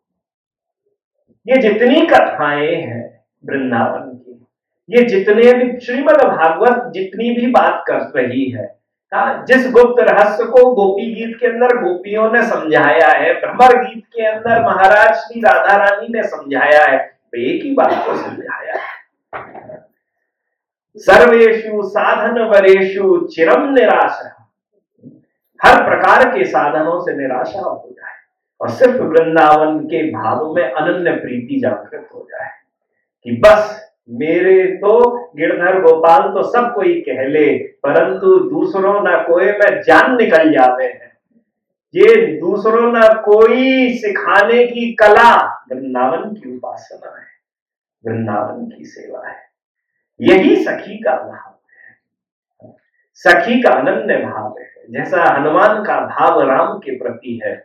ये जितनी कथाएं हैं वृंदावन की, ये जितने भी श्रीमद् भागवत जितनी भी बात कर रही है, जिस गुप्त रहस्य को गोपी गीत के अंदर गोपियों ने समझाया है, भ्रमर गीत के अंदर महाराज श्री राधा रानी ने समझाया है, तो एक ही बात को समझाया है, सर्वेषु साधन वरेषु चिरम निराशा। हर प्रकार के साधनों से निराशा हो जाए और सिर्फ वृंदावन के भाव में अनन्य प्रीति जागृत हो जाए कि बस मेरे तो गिरधर गोपाल तो सब कोई कह ले, परंतु दूसरों ना कोई में जान निकल जावे है। ये दूसरों ना कोई सिखाने की कला वृंदावन की उपासना है, वृंदावन की सेवा है। यही सखी का भाव है, सखी का अनन्य भाव है। जैसा हनुमान का भाव राम के प्रति है,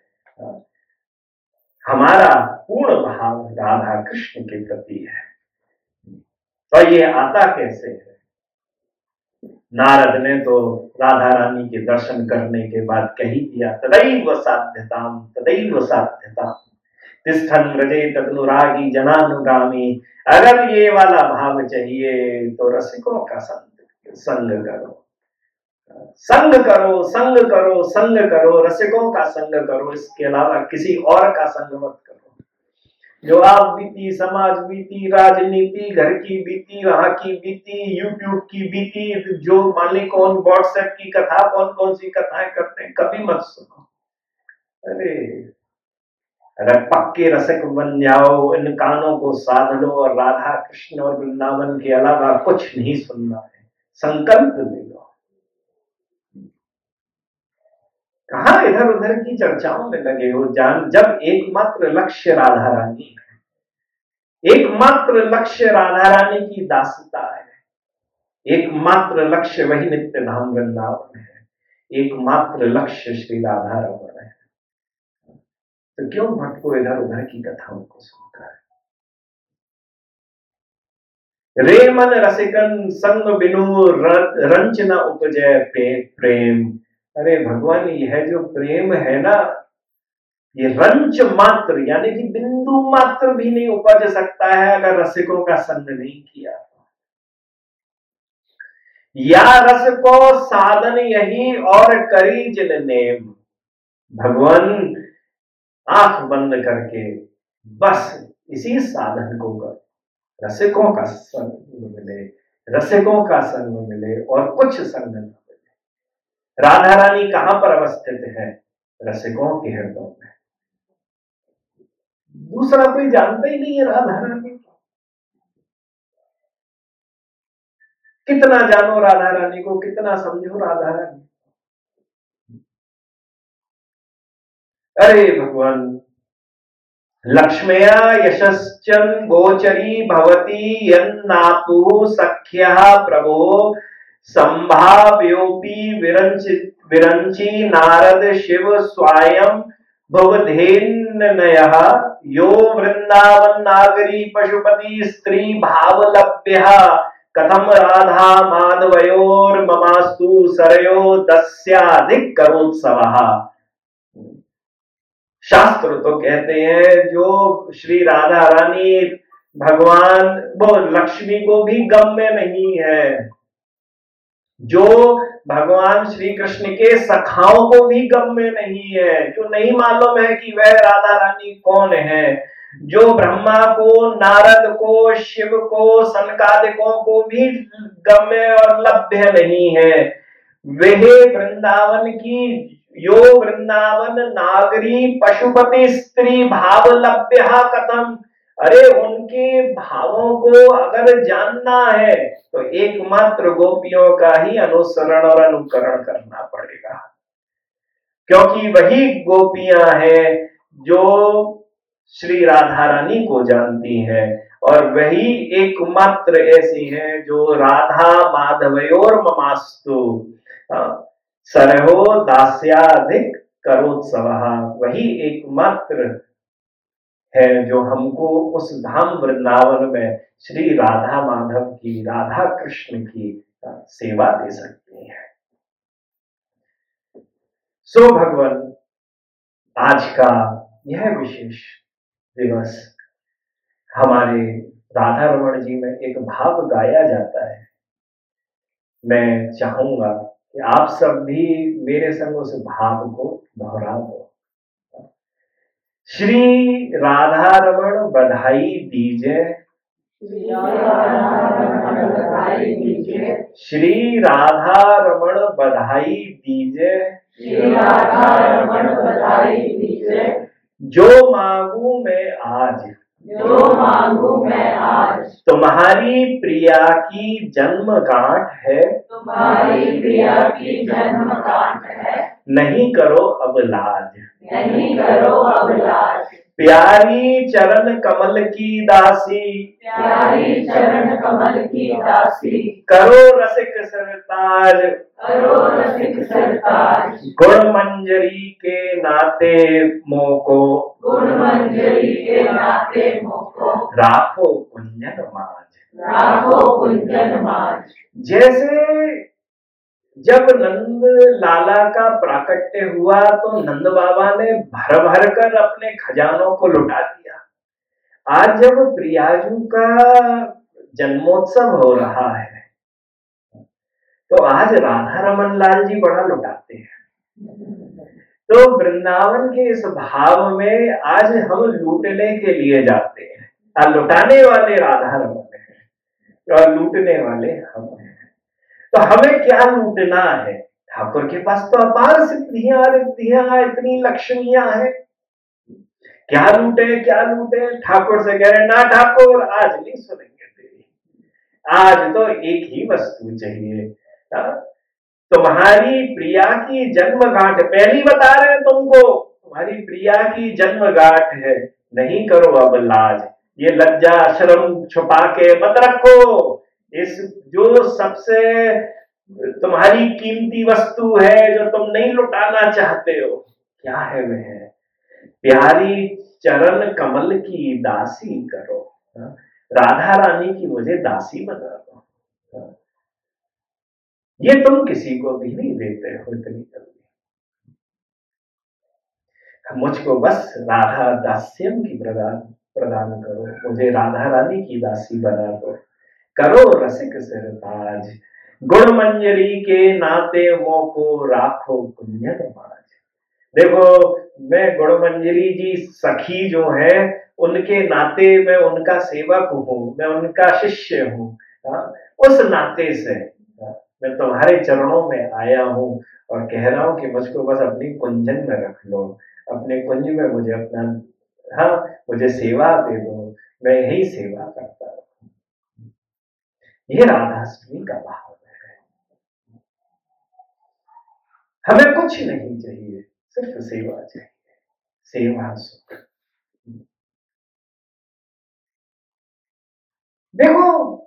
हमारा पूर्ण भाव राधा कृष्ण के प्रति है। और ये आता कैसे है? नारद ने तो राधा रानी के दर्शन करने के बाद कही दिया, तदैव साध्यताम तदैव साध्यताम तिष्ठन् व्रजे तदनुरागी जनानुगामी। अगर ये वाला भाव चाहिए तो रसिकों का संग संग करो, संग करो संग करो संग करो, रसिकों का संग करो, इसके अलावा किसी और का संग मत करो। जो आप बीती, समाज बीती, राजनीति, घर की बीती, वहां की बीती, यूट्यूब की बीती, जो मालिक कौन व्हाट्सएप की कथा कौन कौन सी कथाएं करते हैं, कभी मत सुनो। अरे अगर पक्के रसिक बन जाओ, इन कानों को साध लो और राधा कृष्ण और वृंदावन के अलावा कुछ नहीं सुनना है, संकल्प ले लो। कहां इधर उधर की चर्चाओं में लगे हो, जान जब एकमात्र लक्ष्य राधा रानी है, एकमात्र लक्ष्य राधा रानी की दासता है, एकमात्र लक्ष्य वही नित्य धाम वृंदावन है, एकमात्र लक्ष्य श्री राधा रमण है, तो क्यों भटको इधर उधर की कथाओं को सुनकर। रे मन रसिकन संग बिनु रंच न उपजय प्रेम। अरे भगवान, यह जो प्रेम है ना, ये रंच मात्र यानी कि बिंदु मात्र भी नहीं उपज सकता है अगर रसिकों का संग नहीं किया। या रस को साधन यही और करी जिन नेम। भगवान आंख बंद करके बस इसी साधन को कर, रसिकों का संग मिले, रसिकों का संग मिले और कुछ संग न मिले। राधा रानी कहां पर अवस्थित है? रसिकों के हृदय में। दूसरा कोई जानता ही नहीं है राधा रानी को। कितना जानो राधा रानी को, कितना समझो राधा रानी। अरे भगवान, लक्ष्म्या यशश्चन गोचरी भवती यन्नापु सख्यः प्रभो संभाव्योपि विरंचि विरंची नारद शिव स्वयं भवधेन्नयः यो वृंदावन नागरी पशुपति स्त्री भावलभ्यः कथम राधा माधवयोर ममास्तु सरयो दस्याधिक करोत्सवः। शास्त्र तो कहते हैं जो श्री राधा रानी भगवान वो लक्ष्मी को भी गम में नहीं है, जो भगवान श्री कृष्ण के सखाओं को भी गम में नहीं है, जो नहीं मालूम है कि वह राधा रानी कौन है, जो ब्रह्मा को, नारद को, शिव को, सनकादिकों को भी गम में और लभ्य नहीं है, वह वृंदावन की यो वृंदावन नागरी पशुपति स्त्री भावलभ्य कथम। अरे उनके भावों को अगर जानना है तो एकमात्र गोपियों का ही अनुसरण और अनुकरण करना पड़ेगा, क्योंकि वही गोपियां हैं जो श्री राधा रानी को जानती हैं और वही एकमात्र ऐसी हैं जो राधा माधवयोर ममास्तु सरहो दास्याधिक करोत्सवः, वही एकमात्र है जो हमको उस धाम वृंदावन में श्री राधा माधव की, राधा कृष्ण की सेवा दे सकती है। सो भगवान, आज का यह विशेष दिवस हमारे राधा रमण जी में एक भाव गाया जाता है। मैं चाहूंगा कि आप सब भी मेरे संग उस भाव को दोहरा दो। श्री राधा रमण बधाई दीजिए, श्री राधा रमण बधाई दीजिए, जो मांगू मैं आज, जो मांगू मैं आज, तुम्हारी प्रिया की जन्म गांठ है, तुम्हारी प्रिया की जन्म गांठ है, नहीं करो अब लाज, नहीं करो अब लाज, प्यारी चरण कमल की दासी, प्यारी चरण कमल की दासी, करो रसिक सरताज, करो रसिक सरताज, गुण मंजरी के नाते मोको, गुण मंजरी के नाते मोको, राखो कुंजन माज, राखो कुंजन माज। जैसे जब नंद लाला का प्राकट्य हुआ तो नंद बाबा ने भर भर कर अपने खजानों को लुटा दिया। आज जब प्रियाजू का जन्मोत्सव हो रहा है तो आज राधा रमन लाल जी बड़ा लुटाते हैं। तो वृंदावन के इस भाव में आज हम लूटने के लिए जाते हैं, और लुटाने वाले राधा रमन है और लूटने वाले हम हैं। तो हमें क्या लूटना है? ठाकुर के पास तो अपार सिद्धियां रिद्धियां, इतनी लक्ष्मियां हैं, क्या लूटे क्या लूटे? ठाकुर से कह रहे ना ठाकुर आज नहीं सुनेंगे तेरी, आज तो एक ही वस्तु चाहिए, तुम्हारी प्रिया की जन्म गांठ। पहली बता रहे हैं तुमको, तुम्हारी प्रिया की जन्म गांठ है, नहीं करो अब लाज, ये लज्जा शर्म छुपा के मत रखो। इस जो सबसे तुम्हारी कीमती वस्तु है जो तुम नहीं लुटाना चाहते हो, क्या है वह? प्यारी चरण कमल की दासी करो, राधा रानी की मुझे दासी बना दो। ये तुम किसी को भी नहीं देते हो इतनी जल्दी, मुझको बस राधा दास्यम की प्रदान प्रदान करो, मुझे राधा रानी की दासी बना दो। करो रसिक सिरताज, गुण मंजरी के नाते मोको राखो कुंजन माज। देखो, मैं गुण मंजरी जी सखी जो है उनके नाते मैं उनका सेवक हूँ, मैं उनका शिष्य हूँ। उस नाते से मैं तुम्हारे चरणों में आया हूँ और कह रहा हूँ कि मुझको बस अपनी कुंजन में रख लो, अपने कुंज में मुझे अपना, हाँ, मुझे सेवा दे दो, मैं यही सेवा करता हूँ। ये राधाष्टमी का भाव है। हमें कुछ नहीं चाहिए, सिर्फ सेवा चाहिए, सेवा सुख। देखो,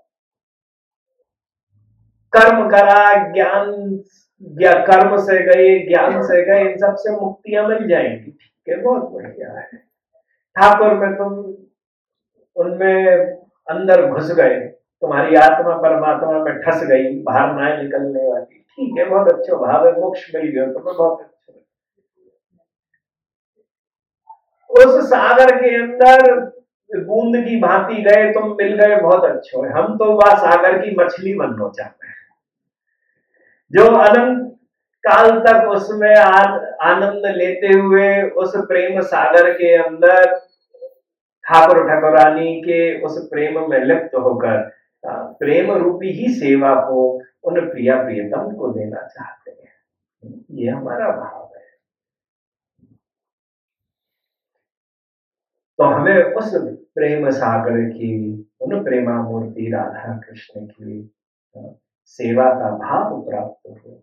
कर्म करा, ज्ञान या कर्म से गए, ज्ञान से गए, इन सब से मुक्तियां मिल जाएंगी, ठीक है, बहुत बढ़िया है। ठाकुर में तुम उनमें अंदर घुस गए, तुम्हारी आत्मा परमात्मा में ठस गई, बाहर ना निकलने वाली, ठीक है, बहुत अच्छा भाव है, मोक्ष मिल गया तुम्हें, बहुत अच्छा। उस सागर के अंदर बूंद की भांति गए तुम, मिल गए, बहुत अच्छे है। हम तो वह सागर की मछली बनना चाहते हैं जो अनंत काल तक उसमें आनंद लेते हुए उस प्रेम सागर के अंदर ठाकुर ठाकुरानी के उस प्रेम में लिप्त होकर प्रेम रूपी ही सेवा को उन प्रिया प्रियतम को देना चाहते हैं। ये हमारा भाव है। तो हमें उस प्रेम सागर की, उन प्रेमा मूर्ति राधा कृष्ण की सेवा का भाव प्राप्त हो।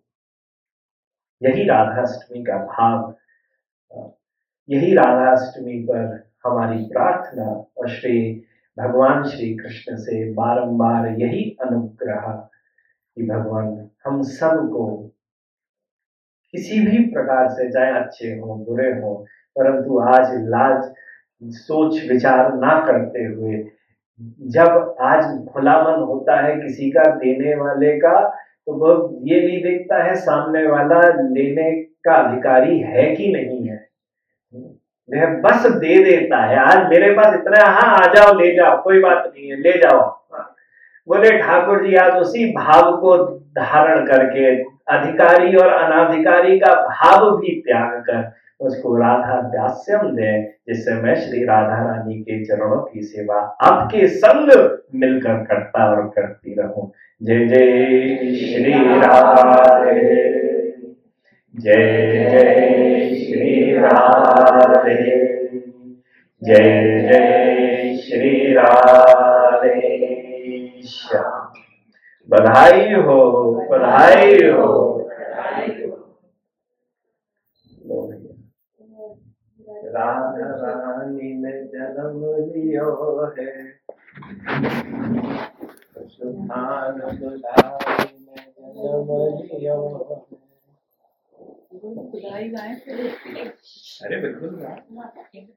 यही राधाष्टमी का भाव, यही राधाष्टमी पर हमारी प्रार्थना और श्री भगवान श्री कृष्ण से बारंबार यही अनुग्रह कि भगवान हम सबको किसी भी प्रकार से, चाहे अच्छे हो बुरे हो, परंतु आज लाज सोच विचार ना करते हुए, जब आज खुला मन होता है किसी का देने वाले का, तो वो ये नहीं देखता है सामने वाला लेने का अधिकारी है कि नहीं है, वह बस दे देता है। आज मेरे पास इतना, हाँ आ जाओ ले जाओ, कोई बात नहीं है, ले जाओ। बोले ठाकुर जी आज उसी भाव को धारण करके अधिकारी और अनाधिकारी का भाव भी त्याग कर उसको राधा दास्यम दे, जिससे मैं श्री राधा रानी के चरणों की सेवा आपके संग मिलकर करता और करती रहूं। जय जय श्री राधे, जय जय श्री राधे, जय जय श्री राधे श्याम। बधाई हो, बधाई हो। राधा रानी ने जन्म लियो है, सुभान बुधाई ने जन्म लियो है। अरे बिल्कुल।